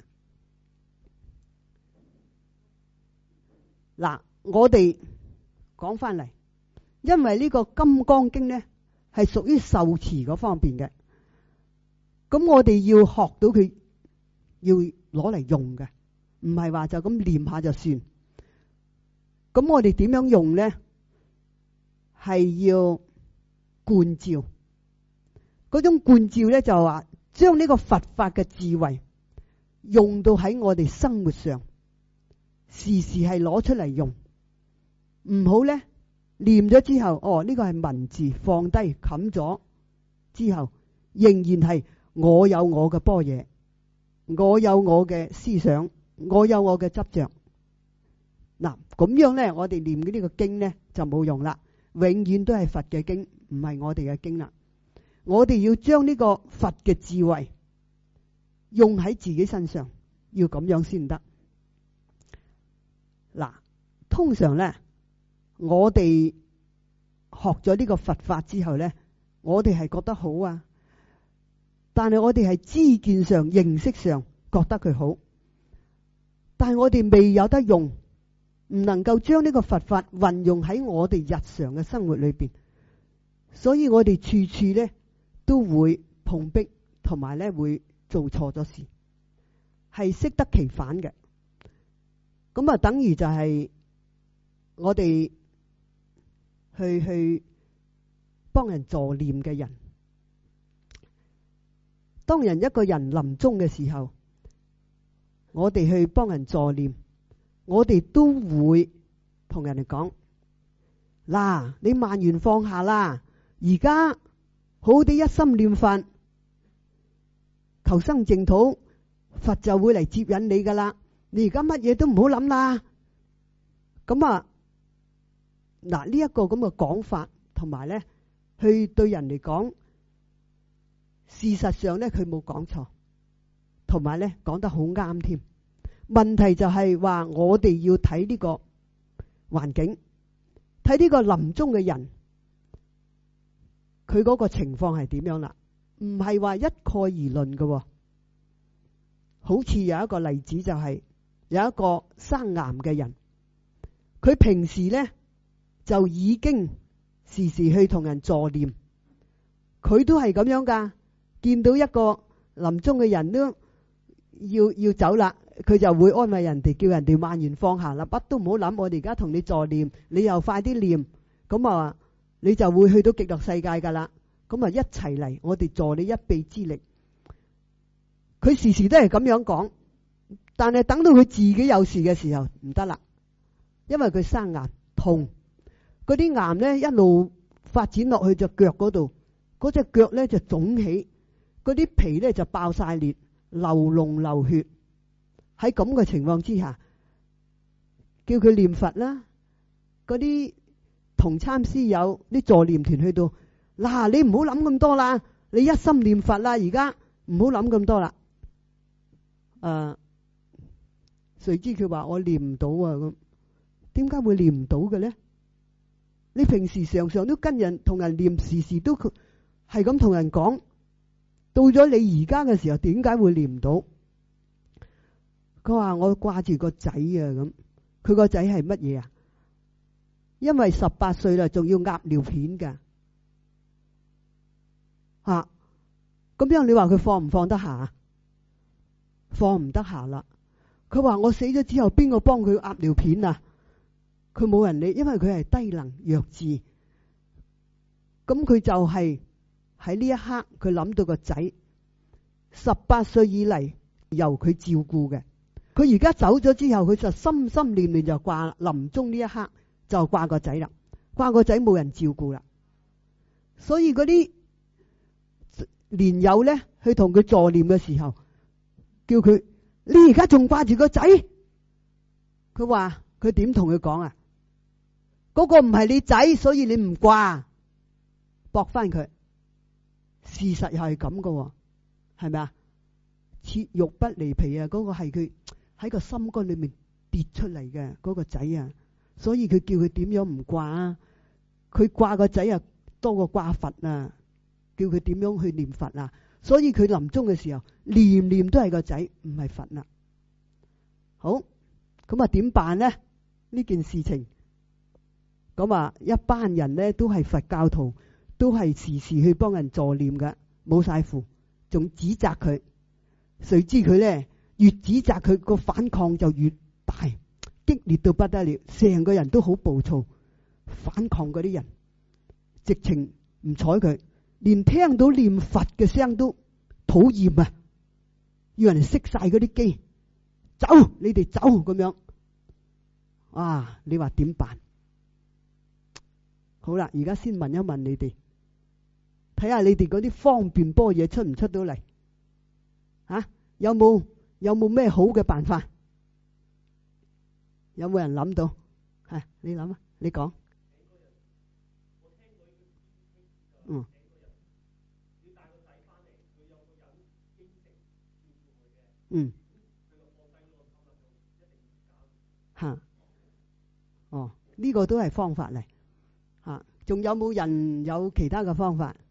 Speaker 1: 嗱，我哋講翻嚟，因為呢個金剛經咧係屬於受持嗰方面嘅，咁我哋要學到佢，要攞嚟用嘅，唔係話就咁念下就算。咁我哋點樣用咧？係要觀照，嗰種觀照咧就話將呢個佛法嘅智慧用到喺我哋生活上，時時係攞出嚟用，唔好咧念咗之後，呢個係文字放低冚咗之後，仍然係我有我嘅般若，我有我嘅思想，我有我嘅執着。嗱，咁樣咧，我哋念嘅呢個經咧就冇用啦，永遠都係佛嘅經，唔係我哋嘅經啦。我哋要將呢個佛嘅智慧用喺自己身上，要咁樣先得。嗱，通常咧，我哋學咗呢個佛法之後咧，我哋係覺得好啊，但係我哋係知見上、認識上覺得佢好，但係我哋未有得用。唔能夠將呢個佛法運用喺我哋日常嘅生活裏邊，所以我哋處處咧都會碰壁，同埋咧會做錯咗事，係適得其反嘅。咁啊，等於就係我哋去幫人助念嘅人，當人一個人臨終嘅時候，我哋去幫人助念。我哋都會同人哋講，嗱，你萬緣放下啦，而家好啲一心念佛，求生淨土，佛就會嚟接引你噶啦。你而家乜嘢都唔好諗啦。咁啊，嗱，呢一個咁嘅講法，同埋咧，去對人嚟講，事實上咧佢冇講錯，同埋咧講得好啱添。問題就係話我哋要睇呢個環境，睇呢個臨終嘅人，佢嗰個情況係點樣啦？唔係話一概而論嘅。好似有一個例子就係有一個生癌嘅人，佢平時呢就已經時時去同人助念，佢都係咁樣噶。見到一個臨終嘅人都要走啦，佢就會安慰人哋，叫人哋萬緣放下啦，乜都唔好諗，我哋而家同你助念，你又快啲念，咁啊你就會去到極樂世界噶啦。咁啊一齊嚟，我哋助你一臂之力。佢時時都係咁樣講，但係等到佢自己有事嘅時候唔得啦，因為佢生癌痛，嗰啲癌呢一路發展落去隻腳嗰度，嗰隻腳呢就腫起，嗰啲皮呢就爆晒裂，流膿流血。喺咁嘅情況之下，叫佢念佛啦。嗰啲同參師友啲助念團去到，嗱，你唔好諗咁多啦，你一心念佛啦，而家唔好諗咁多啦。誰知佢話我念唔到啊，咁點解會念唔到嘅呢？你平時常常都跟人同人念，時時都係咁同人講，到咗你而家嘅時候，點解會念唔到？佢話我掛住個仔啊，咁佢個仔係乜嘢啊？因為18歲啦，仲要鴨尿片噶吓，咁樣你話佢放唔放得下？放唔得下啦。佢話我死咗之後，邊個幫佢鴨尿片啊？佢冇人理，因為佢係低能弱智。咁佢就係喺呢一刻，佢諗到個仔18歲以嚟由佢照顧嘅。佢而家走咗之後，佢就心心念念就掛臨終呢一刻就掛個仔啦，掛個仔冇人照顧啦。所以嗰啲蓮友咧去同佢助念嘅時候，叫佢你而家仲掛住個仔？佢話佢點同佢講啊？嗰個唔係你仔，所以你唔掛，駁翻佢。事實又係咁噶，係咪啊？切肉不離皮啊！嗰個係佢喺個心肝裏面跌出嚟嘅嗰個仔啊，所以佢叫佢點樣唔掛啊？佢掛個仔啊多過掛佛啊，叫佢點樣去念佛啊？所以佢臨終嘅時候念都係個仔，唔係佛啦。好，咁啊點辦呢？呢件事情咁啊，一班人呢都係佛教徒，都係時時去幫人助念嘅，冇晒符，仲指責佢。誰知佢呢越指責佢，個反抗就越大，激烈到不得了，成個人都好暴躁，反抗嗰啲人直情唔睬佢，連聽到念佛嘅聲都討厭啊！要人哋熄晒嗰啲機，走，你哋走咁樣啊！你話點辦？好啦，而家先問一問你哋，睇下你哋嗰啲方便般若出唔出到嚟？啊，有冇咩好嘅辦法？有冇人諗到？係你諗啊，你講。嗯。嗯。吓。哦，呢個都係方法嚟。吓，仲有冇人有其他嘅方法？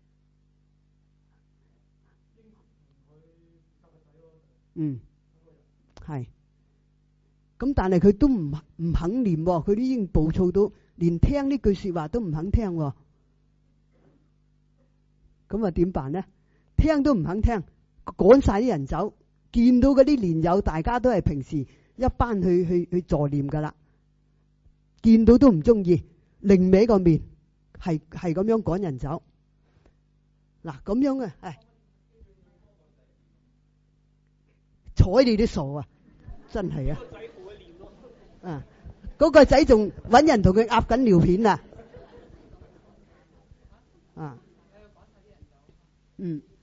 Speaker 1: 嗯，係。咁但係佢都唔肯念，佢都已經暴躁到連聽呢句說話都唔肯聽。咁啊點辦呢？聽都唔肯聽，趕晒啲人走。見到嗰啲蓮友，大家都係平時一班去助念噶啦，見到都唔中意，擰歪個面，係咁樣趕人走。嗱，咁樣嘅係。睬你都傻啊！真係啊！啊，嗰個仔仲搵人同佢壓緊尿片啊！啊，嗯，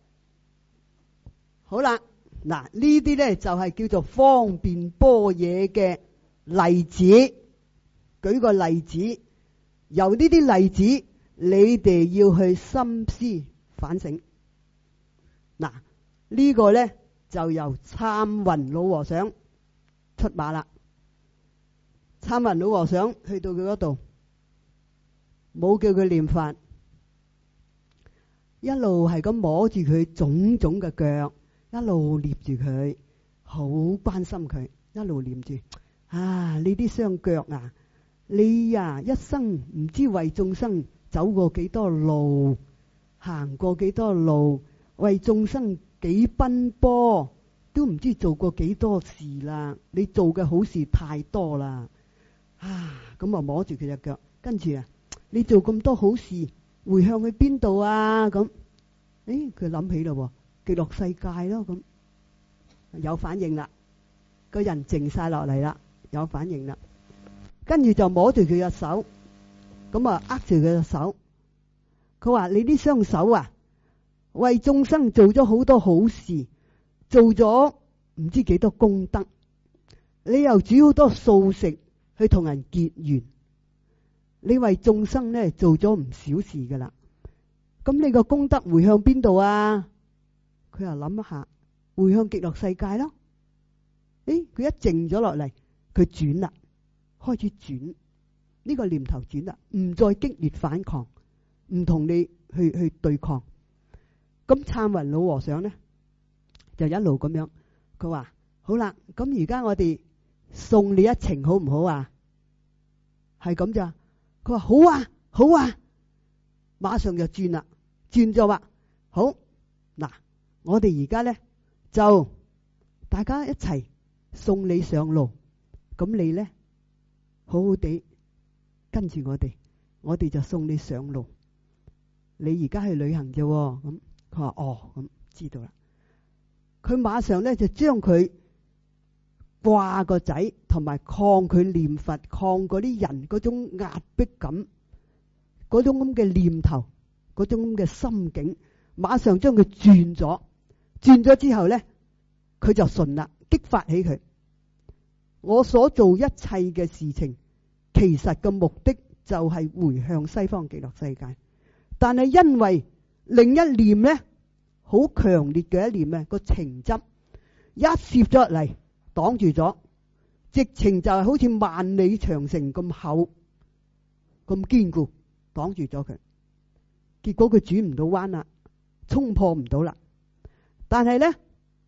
Speaker 1: 好啦，嗱呢啲咧就係叫做方便般若嘅例子。舉個例子，由呢啲例子，你哋要去深思反省。嗱，呢個咧。就由參雲老和尚出馬啦。參雲老和尚去到佢嗰度，冇叫佢念法，一路係咁摸住佢腫腫嘅腳，一路捏住佢，好關心佢，一路念住啊！你啲雙腳啊，你呀一生唔知為眾生走過幾多路，行過幾多路，為眾生幾奔波，都唔知做過幾多事啦！你做嘅好事太多啦，咁啊摸住佢隻腳，跟住啊，你做咁多好事，回向去邊度啊？咁，佢諗起咯，極樂世界咯，咁有反應啦，個人靜晒落嚟啦，有反應啦，跟住就摸住佢隻手，咁啊握住佢隻手，佢話你啲雙手啊，為眾生做咗好多好事，做咗唔知幾多功德，你又煮好多素食去同人結緣，你為眾生呢做咗唔少事噶啦。咁你個功德回向邊度啊？佢又諗一下，回向極樂世界咯。佢一靜咗落嚟，佢轉啦，開始轉呢個念頭轉啦，唔再激烈反抗，唔同你去對抗。咁參雲老和尚呢，就一路咁樣，佢話好啦，咁而家我哋送你一程好唔好啊？係咁咋？佢話好啊，好啊，馬上就轉啦，轉咗話好嗱，我哋而家呢，就大家一齊送你上路，咁你呢，好好地跟住我哋就送你上路。你而家去旅行啫，咁。佢話哦，咁知道啦。佢馬上咧就將佢掛個仔同埋抗佢念佛，抗嗰啲人嗰種壓迫感，嗰種咁嘅念頭，嗰種咁嘅心境，馬上將佢轉咗之後咧， 佢就順啦，激發起佢。我所做一切嘅事情，其實嘅目的就係回向西方極樂世界。但係因為另一念呢，好強烈嘅一念呢，個情執一攝咗入嚟，擋住咗，直情就係好似萬里長城咁厚咁堅固，擋住咗佢。結果佢轉唔到彎啦，衝破唔到啦。但係呢，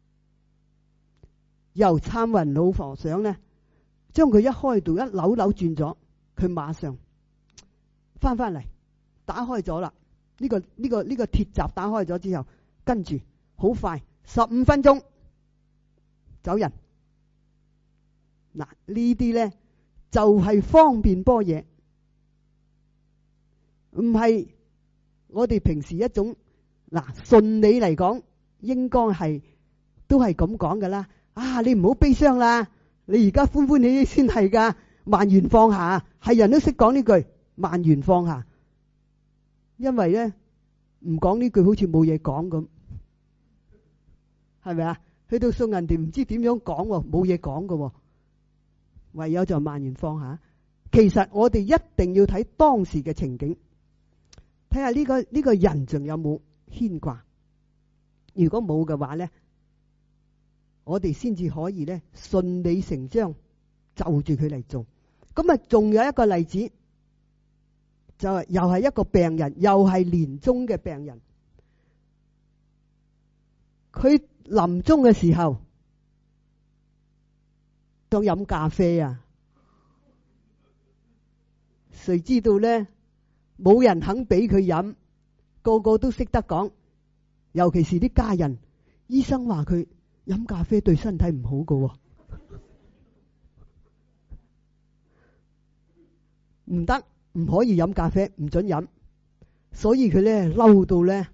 Speaker 1: 由參雲老和尚呢，將佢一開導一扭轉咗，佢馬上翻嚟，打開咗啦。呢個鐵閘打開咗之後，跟住好快15分鐘走人。嗱，呢啲呢就係方便般若，唔係我哋平時一種。嗱，順理嚟講，應該係都係咁講噶啦。啊，你唔好悲傷啦，你而家歡歡喜喜先係噶，萬緣放下，係人都識講呢句萬緣放下。因為咧唔講呢句好似冇嘢講咁，係咪啊？去到送人哋唔知點樣講喎，冇嘢講噶，唯有就萬緣放下。其實我哋一定要睇當時嘅情景，睇下呢個人仲有冇牽掛。如果冇嘅話咧，我哋先至可以咧順理成章就住佢嚟做。咁啊，仲有一個例子，就係又係一個病人，又係年終嘅病人。佢臨終嘅時候當飲咖啡啊，誰知道咧冇人肯俾佢飲，個個都識得講，尤其是啲家人。醫生話佢飲咖啡對身體唔好噶，唔得，唔可以飲咖啡，唔准飲。所以佢咧嬲到咧，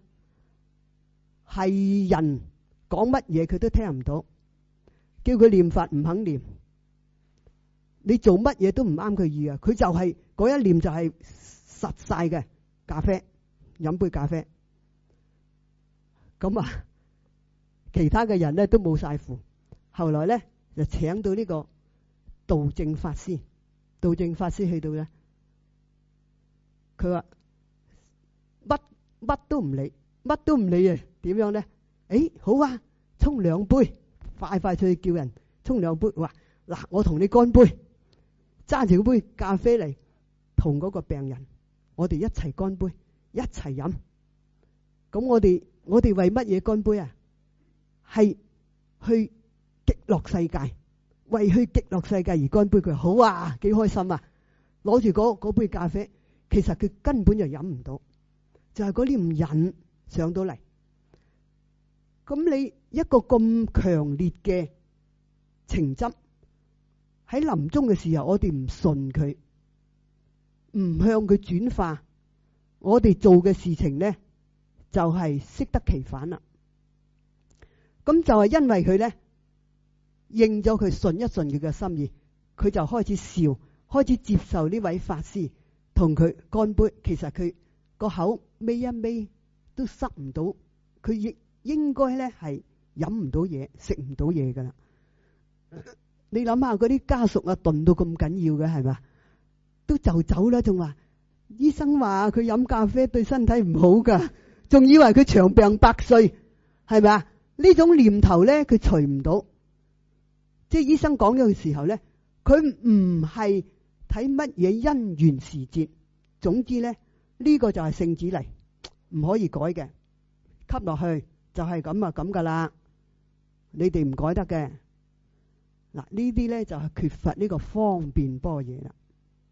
Speaker 1: 係人講乜嘢佢都聽唔到，叫佢念佛唔肯念，你做乜嘢都唔啱佢意啊！佢就係嗰一念就係實晒嘅咖啡，飲杯咖啡。咁啊，其他嘅人咧都冇晒符。後來咧就請到呢個道正法師，道正法師去到咧，佢話乜都唔理，乜都唔理啊！點樣咧？誒，好啊，沖兩杯，快出去叫人沖兩杯。話嗱，我同你乾杯，揸住杯咖啡嚟，同嗰個病人，我哋一齊乾杯，一齊飲。咁我哋為乜嘢乾杯啊？係去極樂世界，為去極樂世界而乾杯。佢好啊，幾開心啊！攞住嗰杯咖啡，其實佢根本就飲唔到，就係嗰啲唔忍上到嚟。咁你一個咁強烈嘅情執喺臨終嘅時候，我哋唔順佢，唔向佢轉化，我哋做嘅事情呢，就係適得其反啦。咁就係因為佢呢應咗佢，順一順佢嘅心意，佢就開始笑，開始接受呢位法師同佢乾杯。其實佢個口眯一眯都塞唔到，佢亦應該呢係飲唔到嘢，食唔到嘢噶啦。你諗下嗰啲家屬啊，鈍到咁緊要嘅係嘛？都就走啦，仲話醫生話佢飲咖啡對身體唔好噶，仲以為佢長命百歲，係咪啊？呢種念頭咧，佢除唔到。即係醫生講咗嘅時候咧，佢唔係睇乜嘢因緣時節，總之咧呢個就係聖旨嚟，唔可以改嘅，吸落去就係咁啊咁噶啦，你哋唔改得嘅。嗱，呢啲咧就係缺乏呢個方便般若啦。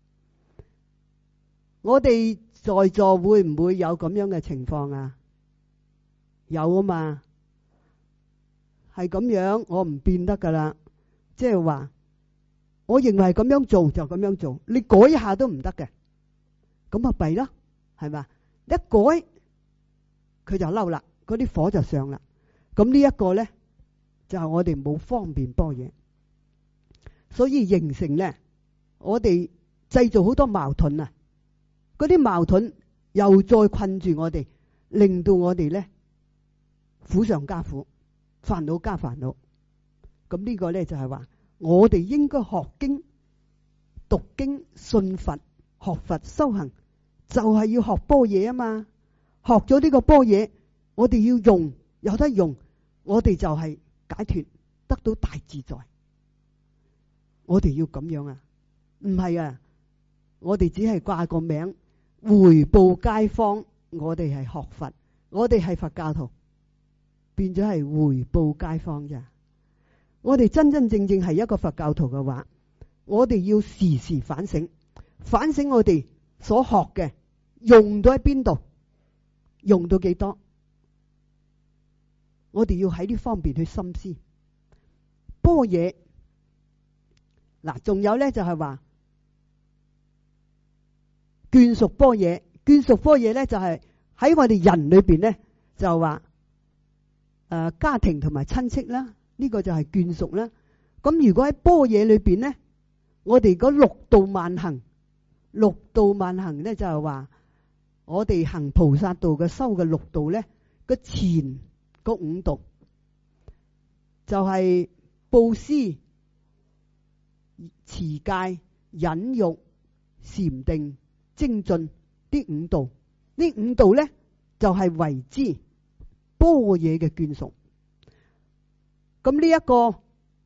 Speaker 1: 我哋在座會唔會有咁樣嘅情況啊？有啊嘛，係咁樣，我唔變得噶啦。即係話，我認為咁樣做就咁樣做，你改一下都唔得嘅，咁啊弊咯，係嘛？一改佢就嬲啦，嗰啲火就上啦。咁呢一個咧就係我哋冇方便般若，所以形成咧我哋製造好多矛盾啊！嗰啲矛盾又再困住我哋，令到我哋咧苦上加苦，煩惱加煩惱。 咁呢個咧就係話，我哋應該學經、讀經、信佛、學佛修行，就係要學般若啊嘛。學咗呢個般若，我哋要用，有得用，我哋就係解脫，得到大自在。我哋要咁樣啊，唔係啊，我哋只係掛個名，回報街坊，我哋係學佛，我哋係佛教徒，變咗係回報街坊咋。我哋真真正正係一個佛教徒嘅話，我哋要時時反省，反省我哋所學嘅用到喺邊度，用到幾多，我哋要喺呢方面去深思。般若嗱，仲有咧就係話眷屬般若，眷屬般若咧就係喺我哋人裏邊咧就話家庭同埋親戚啦，呢個就係眷屬啦。咁如果喺般若裏邊咧，我哋嗰六度萬行，六度萬行咧就係話我哋行菩薩道嘅修嘅六度咧，個前嗰五度就係布施、持戒、忍辱、禪定、精進呢五度，呢五度咧就係為之般若嘅眷屬。咁呢一個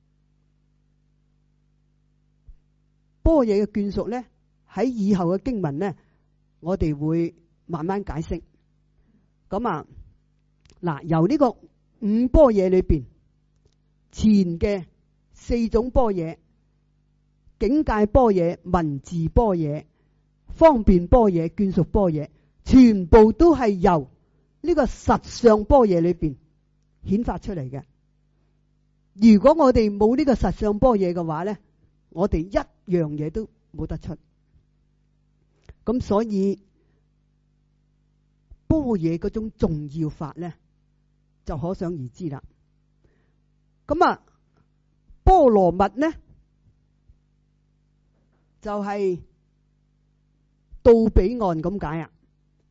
Speaker 1: 般若嘅眷屬咧，喺以後嘅經文咧，我哋會慢慢解釋。咁啊，嗱，由呢個五般若裏邊，前嘅四種般若，境界般若、文字般若、方便般若、眷屬般若，全部都係由呢個實相般若裏邊顯發出嚟嘅。如果我哋冇呢個實相般若嘅話咧，我哋一樣嘢都冇得出。咁所以般若嗰種重要法咧，就可想而知啦。咁啊，波羅蜜呢，就係到彼岸咁解啊。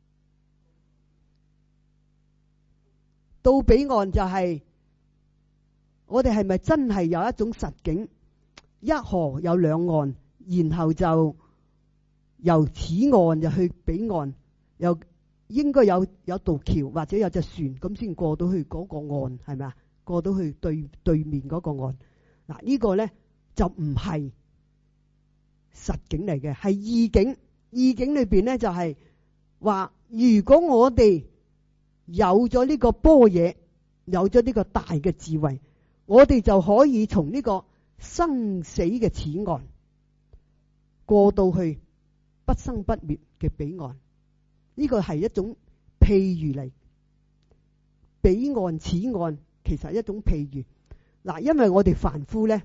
Speaker 1: 到彼岸就係我哋係咪真係有一種實境，一河有兩岸，然後就由此岸就去彼岸，又應該有道橋或者有隻船咁先過到去嗰個岸，係咪啊？過到去對面嗰個岸。嗱，呢個咧就唔係實境嚟嘅，係意境。意境裏邊咧就係話，如果我哋有咗呢個般若，有咗呢個大嘅智慧，我哋就可以從呢個生死嘅此岸過到去不生不滅嘅彼岸。呢個係一種譬喻嚟，彼岸此岸其實係一種譬喻。嗱，因為我哋凡夫咧，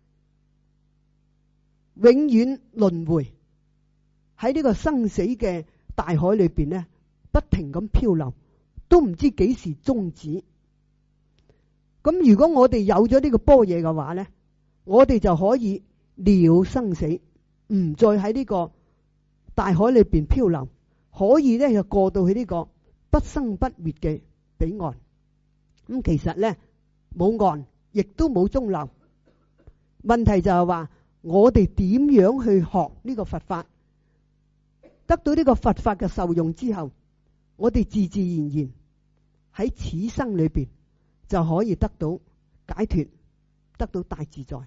Speaker 1: 永遠輪迴喺呢個生死嘅大海裏邊咧，不停咁漂流，都唔知幾時終止。咁如果我哋有咗呢個般若嘅話咧，我哋就可以了生死，唔再喺呢個大海裏邊漂流，可以咧就過到去呢個不生不滅嘅彼岸。咁其實咧冇岸，亦都冇中流。問題就係話我哋點樣去學呢個佛法，得到呢個佛法嘅受用之後，我哋自自然然喺此生裏邊就可以得到解脫，得到大自在。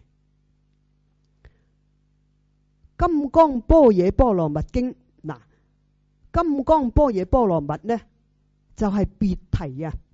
Speaker 1: 金剛般若波羅蜜經，嗱，金剛般若波羅蜜呢就係別題啊。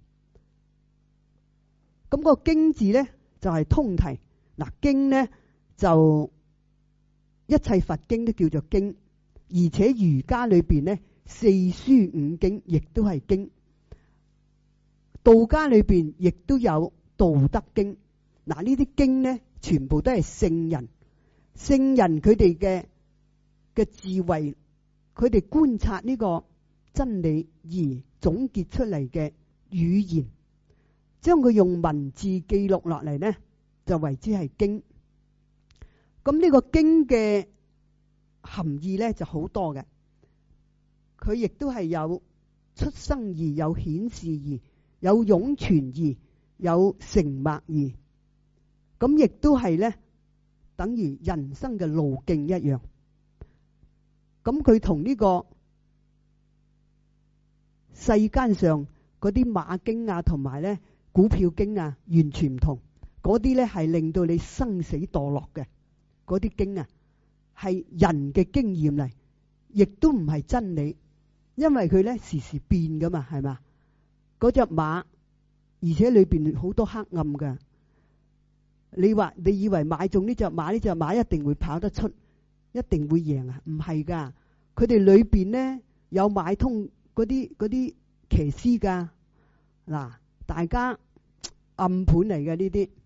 Speaker 1: 咁個經字呢就係通題。嗱，經呢就一切佛經都叫做經，而且儒家裏邊呢四書五經亦都係經，道家裏邊亦都有道德經。嗱，呢啲經呢全部都係聖人佢哋嘅智慧，佢哋觀察呢個真理而總結出嚟嘅語言，將佢用文字記錄落嚟呢，就為之係經。咁呢個經嘅含義呢就好多嘅，佢亦都係有出生義、有顯示義、有湧泉義、有成默義。 咁亦都係咧，等於人生嘅路徑一樣。咁佢同呢個世間上嗰啲馬經啊，同埋咧股票經啊，完全唔同。嗰啲咧係令到你生死墮落嘅，嗰啲經啊係人嘅經驗嚟，亦都唔係真理，因為佢咧時時變噶嘛，係嘛？嗰隻馬，而且裏邊好多黑暗噶。你以為買中呢隻馬，呢隻馬一定會跑得出，一定會贏啊？唔係噶，佢哋裏邊咧有買通嗰啲騎師噶。嗱，大家暗盤嚟嘅呢啲。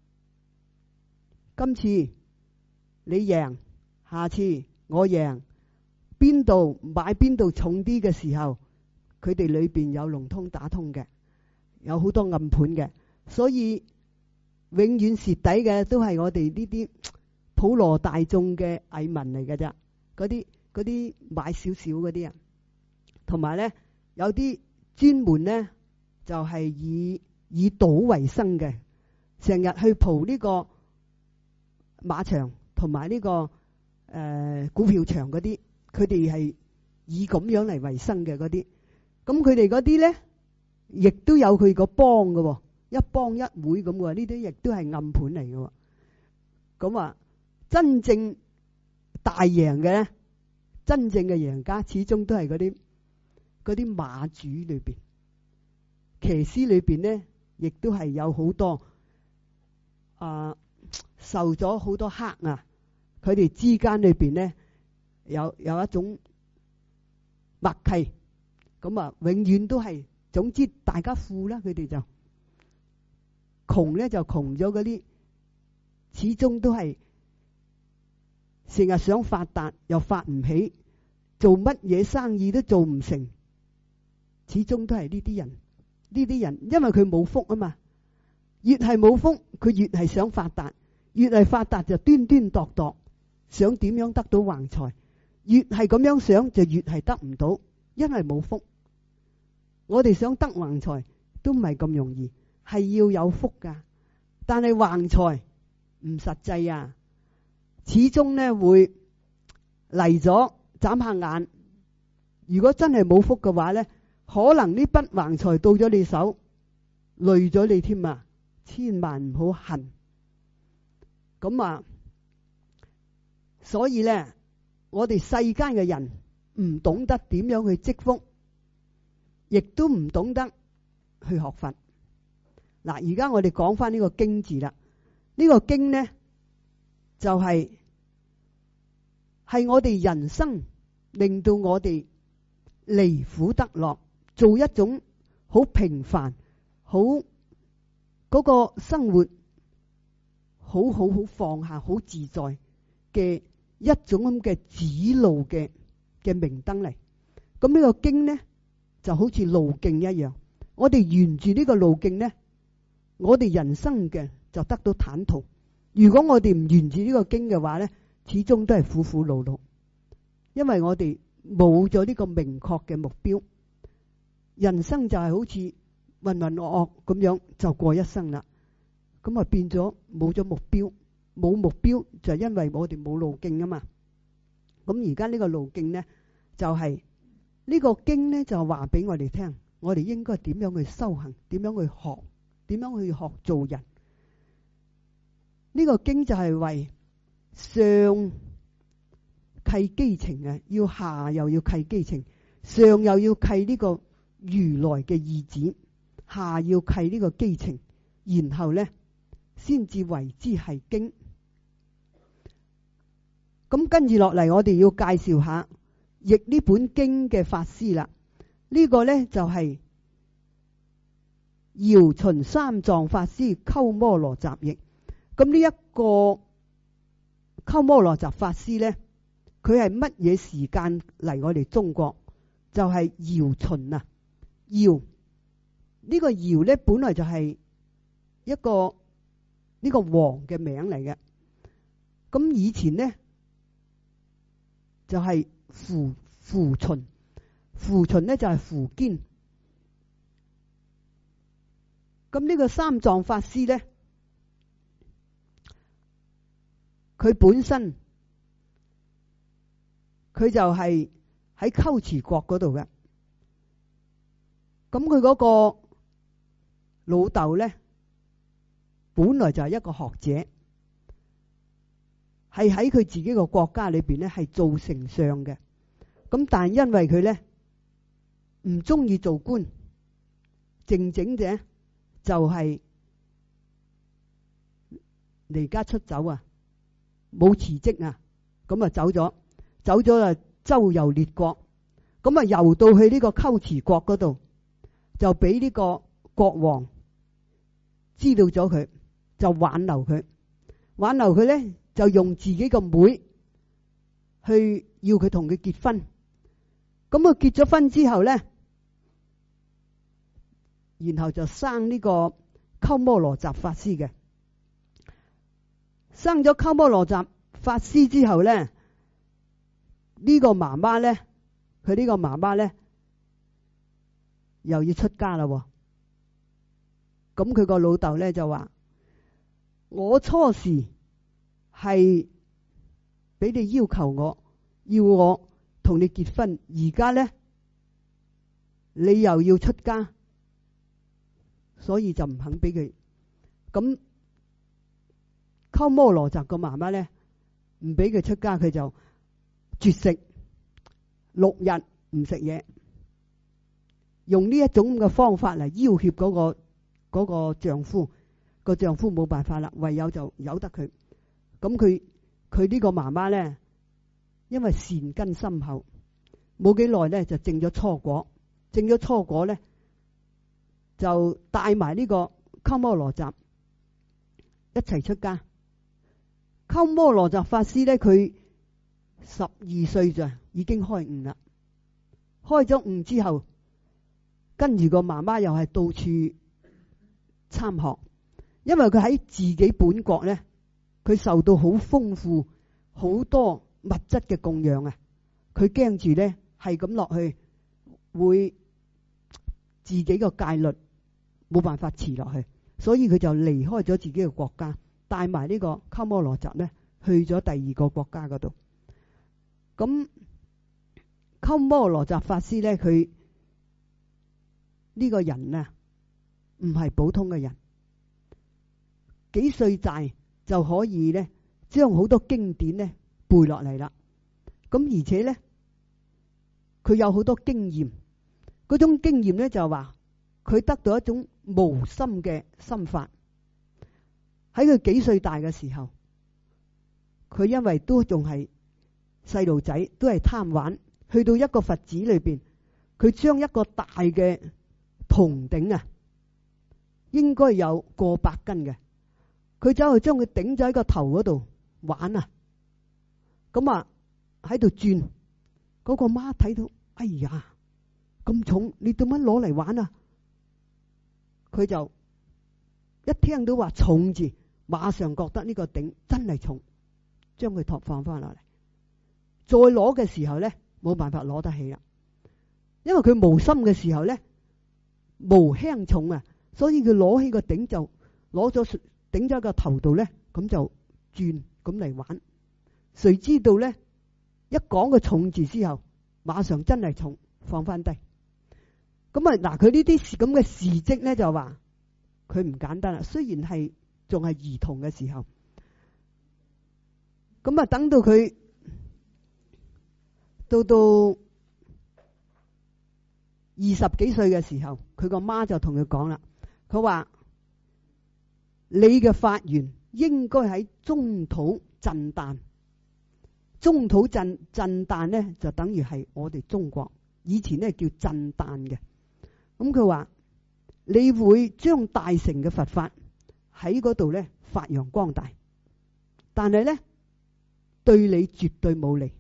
Speaker 1: 今次你贏，下次我贏，邊度買邊度重啲嘅時候，佢哋裏邊有龍通打通嘅，有好多暗盤嘅，所以永遠蝕底嘅都係我哋呢啲普羅大眾嘅蟻民嚟嘅啫。嗰啲買少少嗰啲人，同埋咧有啲專門咧就係以賭為生嘅，成日去蒲呢個馬場同埋呢個股票場嗰啲，佢哋係以咁樣嚟為生嘅嗰啲。咁佢哋嗰啲咧，亦都有佢個幫嘅，一幫一會咁嘅。呢啲亦都係暗盤嚟嘅。咁啊，真正大贏嘅咧，真正嘅贏家始終都係嗰啲馬主裏邊，騎師裏邊咧，亦都係有好多受咗好多黑啊！佢哋之間裏邊咧有一種默契，咁啊，永遠都係，總之大家富啦，佢哋就窮咧就窮咗嗰啲，始終都係成日想發達又發唔起，做乜嘢生意都做唔成，始終都係呢啲人。呢啲人因為佢冇福啊嘛，越係冇福，佢越係想發達。越係發達就端端度度，想點樣得到橫財，越係咁樣想就越係得唔到，因為冇福。我哋想得橫財都唔係咁容易，係要有福噶。但係橫財唔實際啊，始終咧會嚟咗眨下眼。如果真係冇福嘅話咧，可能呢筆橫財到咗你手，累咗你添啊！千萬唔好恨。咁啊，所以咧，我哋世間嘅人唔懂得點樣去積福，亦都唔懂得去學佛。嗱，而家我哋講翻呢個經字啦。呢個經呢，就係我哋人生令到我哋離苦得樂，做一種好平凡、好嗰個生活。好放下，好自在嘅一種咁嘅指路嘅明燈嚟。咁呢個經呢就好似路徑一樣，我哋沿住呢個路徑呢，我哋人生嘅就得到坦途。如果我哋唔沿住呢個經嘅話呢，始終都係苦苦惱惱，因為我哋冇咗呢個明確嘅目標，人生就係好似渾渾噩噩咁樣就過一生啦。咁啊變咗冇咗目標，冇目標就係因為我哋冇路徑啊嘛。咁而家呢個路徑呢，就係呢個經呢，就話俾我哋聽，我哋應該點樣去修行，點樣去學，點樣去學做人。呢個經就係為上契機情啊，要下又要契機情，上又要契呢個如來嘅意旨，下要契呢個機情，然後呢，先至為之係經。咁跟住落嚟，我哋要介紹下譯呢本經嘅法師啦。呢個呢，就係姚秦三藏法師鳩摩羅什譯。咁呢一個鳩摩羅什法師呢，佢係乜嘢時間嚟我哋中國？就係姚秦啊。姚呢個姚呢，本來就係一個呢個王嘅名嚟嘅。咁以前呢，就係扶秦，扶秦呢就係苻堅。咁呢個三藏法師呢， 佢本身佢就係喺龜茲國嗰度嘅。咁佢嗰個老豆咧，本來就係一個學者，係喺佢自己個國家裏邊咧係做丞相嘅。咁但係因為佢咧唔中意做官，靜靜者就係離家出走啊，冇辭職啊，咁啊走咗啊，周遊列國，咁啊遊到去呢個龜茲國嗰度，就俾呢個國王知道咗佢，就挽留佢咧，就用自己個妹去要佢同佢結婚。咁佢結咗婚之後咧，然後就生呢個鳩摩羅什法師嘅。生咗鳩摩羅什法師之後咧，呢個媽媽咧，佢呢個媽媽咧又要出家啦。咁佢個老豆咧就話：我初時係俾你要求我，要我同你結婚，而家咧你又要出家，所以就唔肯俾佢。咁鳩摩羅什個媽媽咧唔俾佢出家，佢就絕食6日唔食嘢，用呢一種嘅方法嚟要挾嗰個丈夫。個丈夫冇辦法啦，唯有就由得佢。咁佢呢個媽媽咧，因為善根深厚，冇幾耐咧就證咗初果。證咗初果咧，就帶埋呢個鳩摩羅什一齊出家。鳩摩羅什法師咧，佢12歲就已經開悟啦。開咗悟之後，跟住個媽媽又係到處參學，因為佢喺自己本國咧，佢受到好豐富好多物質嘅供養啊。佢驚住咧係咁落去，會自己個戒律冇辦法持落去，所以佢就離開咗自己嘅國家，帶埋呢個鳩摩羅什咧去咗第二個國家嗰度。咁鳩摩羅什法師咧，佢呢個人啊唔係普通嘅人，幾歲大就可以咧將好多經典咧背落嚟啦。咁而且咧佢有好多經驗，嗰種經驗咧就係話佢得到一種無心嘅心法。喺佢幾歲大嘅時候，佢因為都仲係細路仔，都係貪玩，去到一個佛寺裏邊，佢將一個大嘅銅鼎啊，應該有過百斤嘅，佢走去將佢頂咗喺個頭嗰度玩啊。咁啊喺度轉，嗰個媽睇到，哎呀咁重，你點樣攞嚟玩啊？佢就一聽到話重字，馬上覺得呢個鼎真係重，將佢托放翻落嚟。再攞嘅時候咧，冇辦法攞得起啦，因為佢無心嘅時候咧，無輕重啊，所以佢攞起個鼎就攞咗頂咗喺個頭度咧，咁就轉咁嚟玩。誰知道咧，一講個重字之後，馬上真係重，放翻低。咁啊嗱，佢呢啲咁嘅事蹟咧，就話佢唔簡單啦。雖然係仲係兒童嘅時候，咁啊等到佢到20幾歲嘅時候，佢個媽就同佢講啦，佢話你嘅法源應該喺中土震旦。中土震旦咧，就等於係我哋中國以前咧叫震旦嘅。咁佢話你會將大乘嘅佛法喺嗰度咧發揚光大，但係咧對你絕對冇利。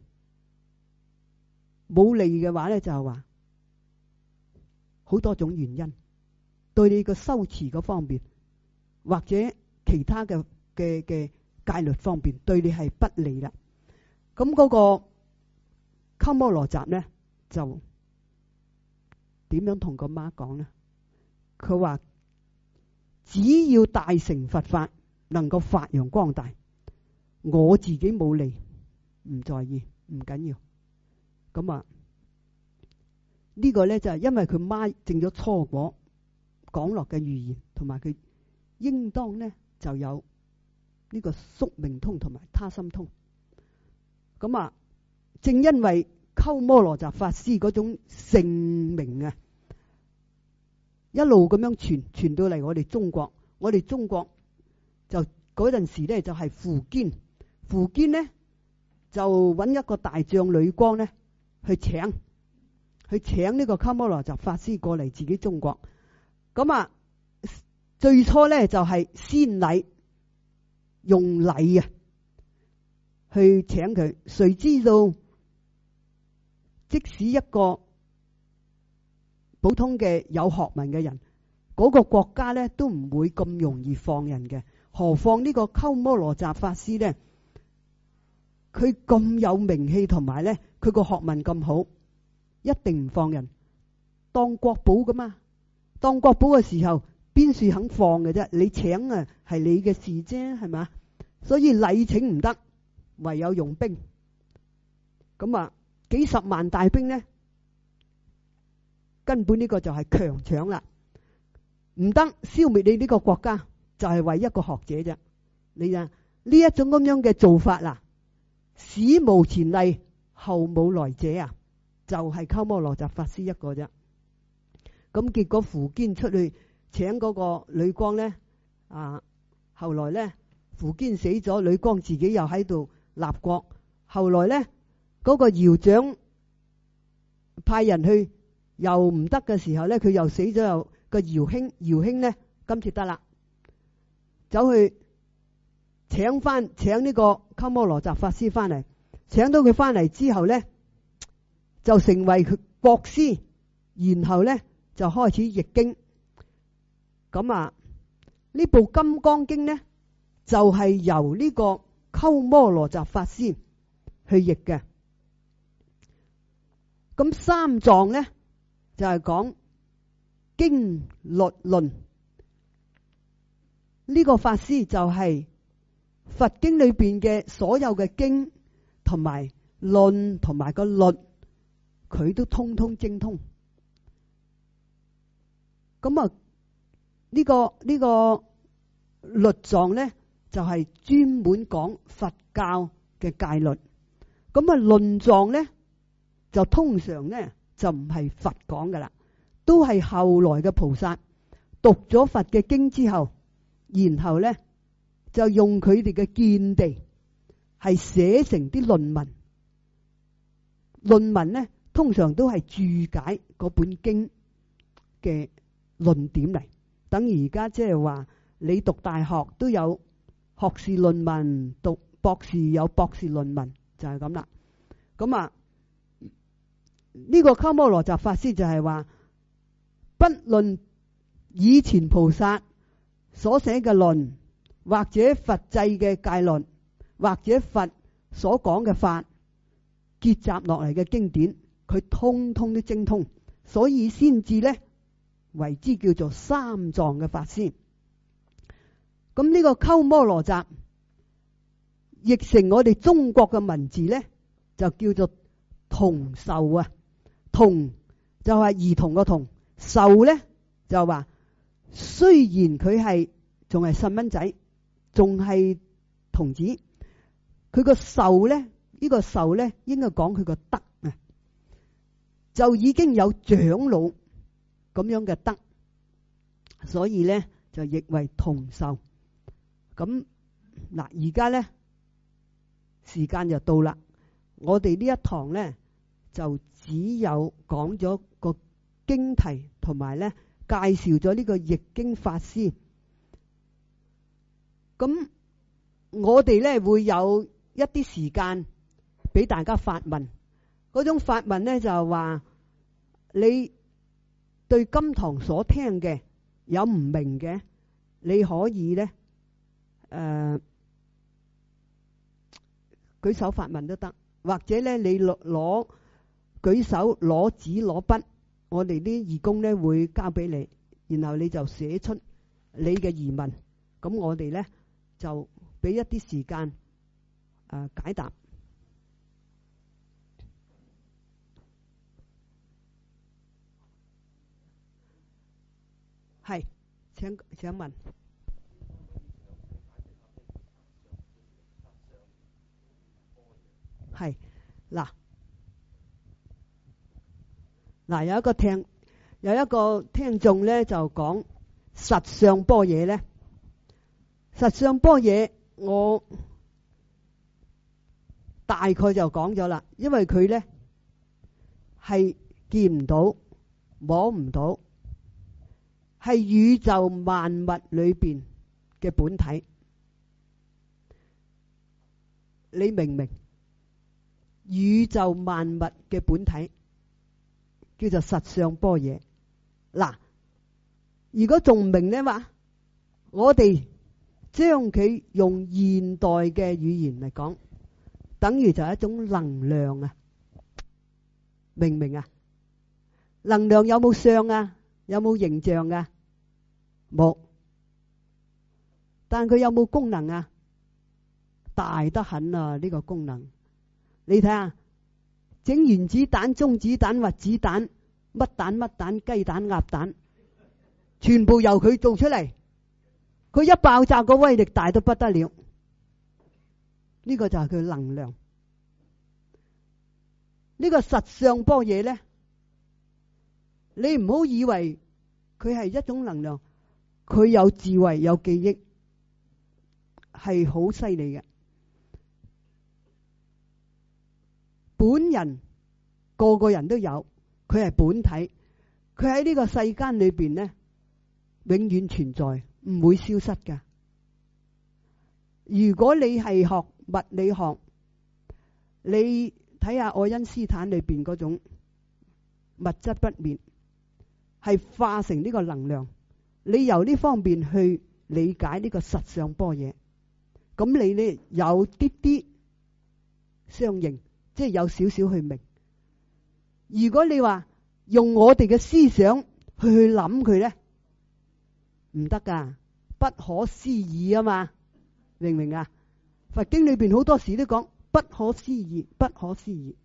Speaker 1: 冇利嘅話咧，就係話好多種原因，對你個修持嗰方面或者其他嘅戒律方面對你係不利啦。咁嗰個鳩摩羅什咧就點樣同個媽講咧？佢話只要大乘佛法能夠發揚光大， 我自己冇嚟，唔在意，唔緊要。咁啊，呢個咧就係因為佢媽證咗初果講落嘅預言，同埋佢應當咧就有呢個宿命通同埋他心通。咁啊，正因為鳩摩羅什法師嗰種盛名啊，一路咁樣傳到嚟我哋中國。我哋中國就嗰陣時咧就係苻堅咧就揾一個大將呂光咧去請呢個鳩摩羅什法師過嚟自己中國。咁啊，最初咧就係先禮，用禮啊去請佢。誰知道即使一個普通嘅有學問嘅人，嗰個國家咧都唔會咁容易放人嘅，何況呢個鳩摩羅什法師咧，佢咁有名氣，同埋咧佢個學問咁好，一定唔放人，當國寶噶嘛。當國寶嘅時候，邊處肯放嘅啫？你請啊，係你嘅事啫，係嘛？所以禮請唔得，唯有用兵。咁啊，幾十萬大兵咧，根本呢個就係強搶啦。唔得，消滅你呢個國家就係為一個學者啫。你啊，呢一種咁樣嘅做法啦，史無前例，後冇來者啊，就係鳩摩羅什法師一個啫。咁結果苻堅出去請嗰個呂光咧，後來咧苻堅死咗，呂光自己又喺度立國。後來咧嗰個姚蔣派人去又唔得嘅時候咧，佢又死咗，又個姚興咧今次得啦，走去請呢個鳩摩羅什法師翻嚟，請到佢翻嚟之後咧，就成為佢國師，然後咧就開始譯經。咁啊，呢部《金剛經》咧就係由呢個鳩摩羅什法師去譯嘅。咁三藏咧就係講經律論，呢個法師就係佛經裏邊嘅所有嘅經同埋論同埋個律，佢都通通精通。咁啊，呢個律藏咧就係專門講佛教嘅戒律。咁啊，論藏咧就通常咧就唔係佛講噶啦，都係後來嘅菩薩讀咗佛嘅經之後，然後咧就用佢哋嘅見地係寫成啲論文。論文咧通常都係注解嗰本經嘅論點嚟，等於而家即係話你讀大學都有學士論文，讀博士有博士論文，就係咁啦。咁啊，呢個鳩摩羅什法師就係話，不論以前菩薩所寫嘅論，或者佛制嘅戒律，或者佛所講嘅法結集落嚟嘅經典，佢通通都精通，所以先至咧為之叫做三藏嘅法師。咁呢個鳩摩羅什譯成我哋中國嘅文字咧，就叫做童授啊。童就係兒童個童，授咧就話雖然佢係仲係細蚊仔，仲係童子，佢個授咧，呢個授咧應該講佢個德啊，就已經有長老咁樣嘅德，所以咧就譯為童授。咁嗱，而家咧時間就到啦，我哋呢一堂咧就只有講咗個經題，同埋咧介紹咗呢個譯經法師。咁我哋咧會有一啲時間俾大家發問，嗰種發問咧就係話你對今堂所聽嘅有唔明嘅，你可以咧舉手發問都得，或者咧你攞舉手攞紙攞筆，我哋啲義工咧會交俾你，然後你就寫出你嘅疑問，咁我哋咧就俾一啲時間解答。係，請問。係嗱，有一個聽眾咧就講實相般若咧，實相般若我大概就講咗啦，因為佢咧係見唔到、摸唔到，係宇宙萬物裏邊嘅本體，你明唔明？宇宙萬物嘅本體叫做實相般若。嗱，如果仲唔明呢話，我哋將佢用現代嘅語言嚟講，等於就係一種能量啊，明唔明啊？能量有冇相啊？有冇形象啊？冇，但佢有冇功能啊？大得很啊！呢個功能，你睇下，整原子彈、中子彈、核子彈、乜彈、雞蛋、鴨蛋，全部由佢做出嚟。佢一爆炸，個威力大到不得了。呢個就係佢能量。呢個實相般若咧，你唔好以為佢係一種能量，佢有智慧、有記憶，係好犀利嘅。本人個個人都有，佢係本體，佢喺呢個世間裏邊呢，永遠存在，唔會消失㗎。如果你係學物理學，你睇下愛因斯坦裏邊嗰種物質不滅，係化成呢個能量。你由呢方面去理解呢個實相般若，咁你呢有啲啲相應。即係有少少去明。如果你話用我哋嘅思想去諗佢咧，唔得噶，不可思議啊嘛，明唔明啊？佛經裏邊好多時都講不可思議，不可思議，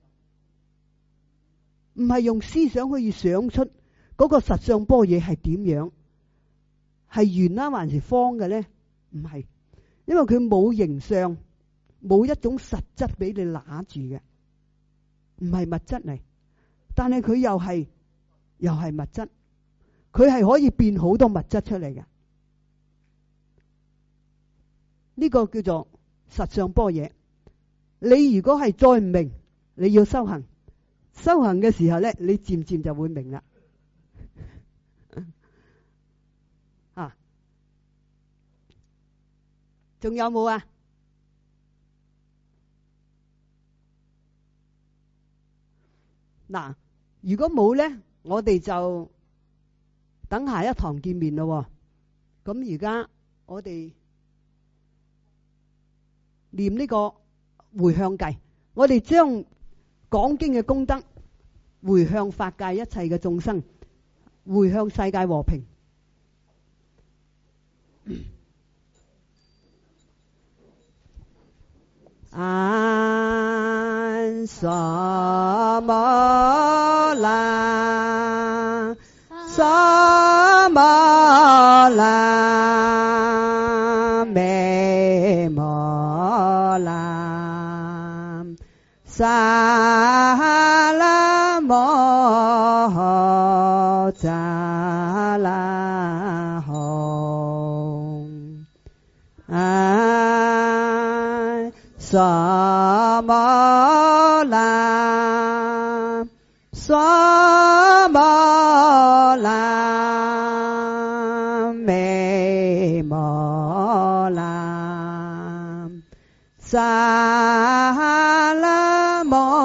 Speaker 1: 唔係用思想可以想出嗰個實相般若係點樣，係圓啦還是方嘅咧？唔係，因為佢冇形象，冇一種實質俾你拿住嘅。唔係物質嚟，但係佢又係物質，佢係可以變好多物質出嚟嘅。呢個叫做實相般若。你如果係再唔明，你要修行，修行嘅時候咧，你漸漸就會明啦。啊，仲有冇啊？嗱，如果冇咧，我哋就等下一堂見面咯。咁而家我哋念呢個回向偈，我哋將講經嘅功德回向法界一切嘅眾生，回向世界和平。安薩摩拉，薩摩拉，美摩拉，薩拉摩扎拉吽。薩摩拉，薩摩拉，美摩拉，薩拉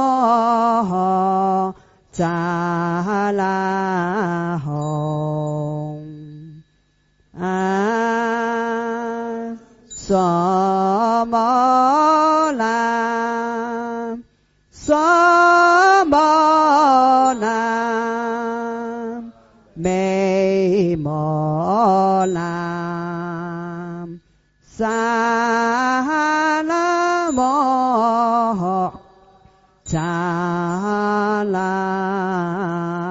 Speaker 1: 摩扎拉吽。薩摩拉，薩摩拉，美摩拉，薩拉摩咋啦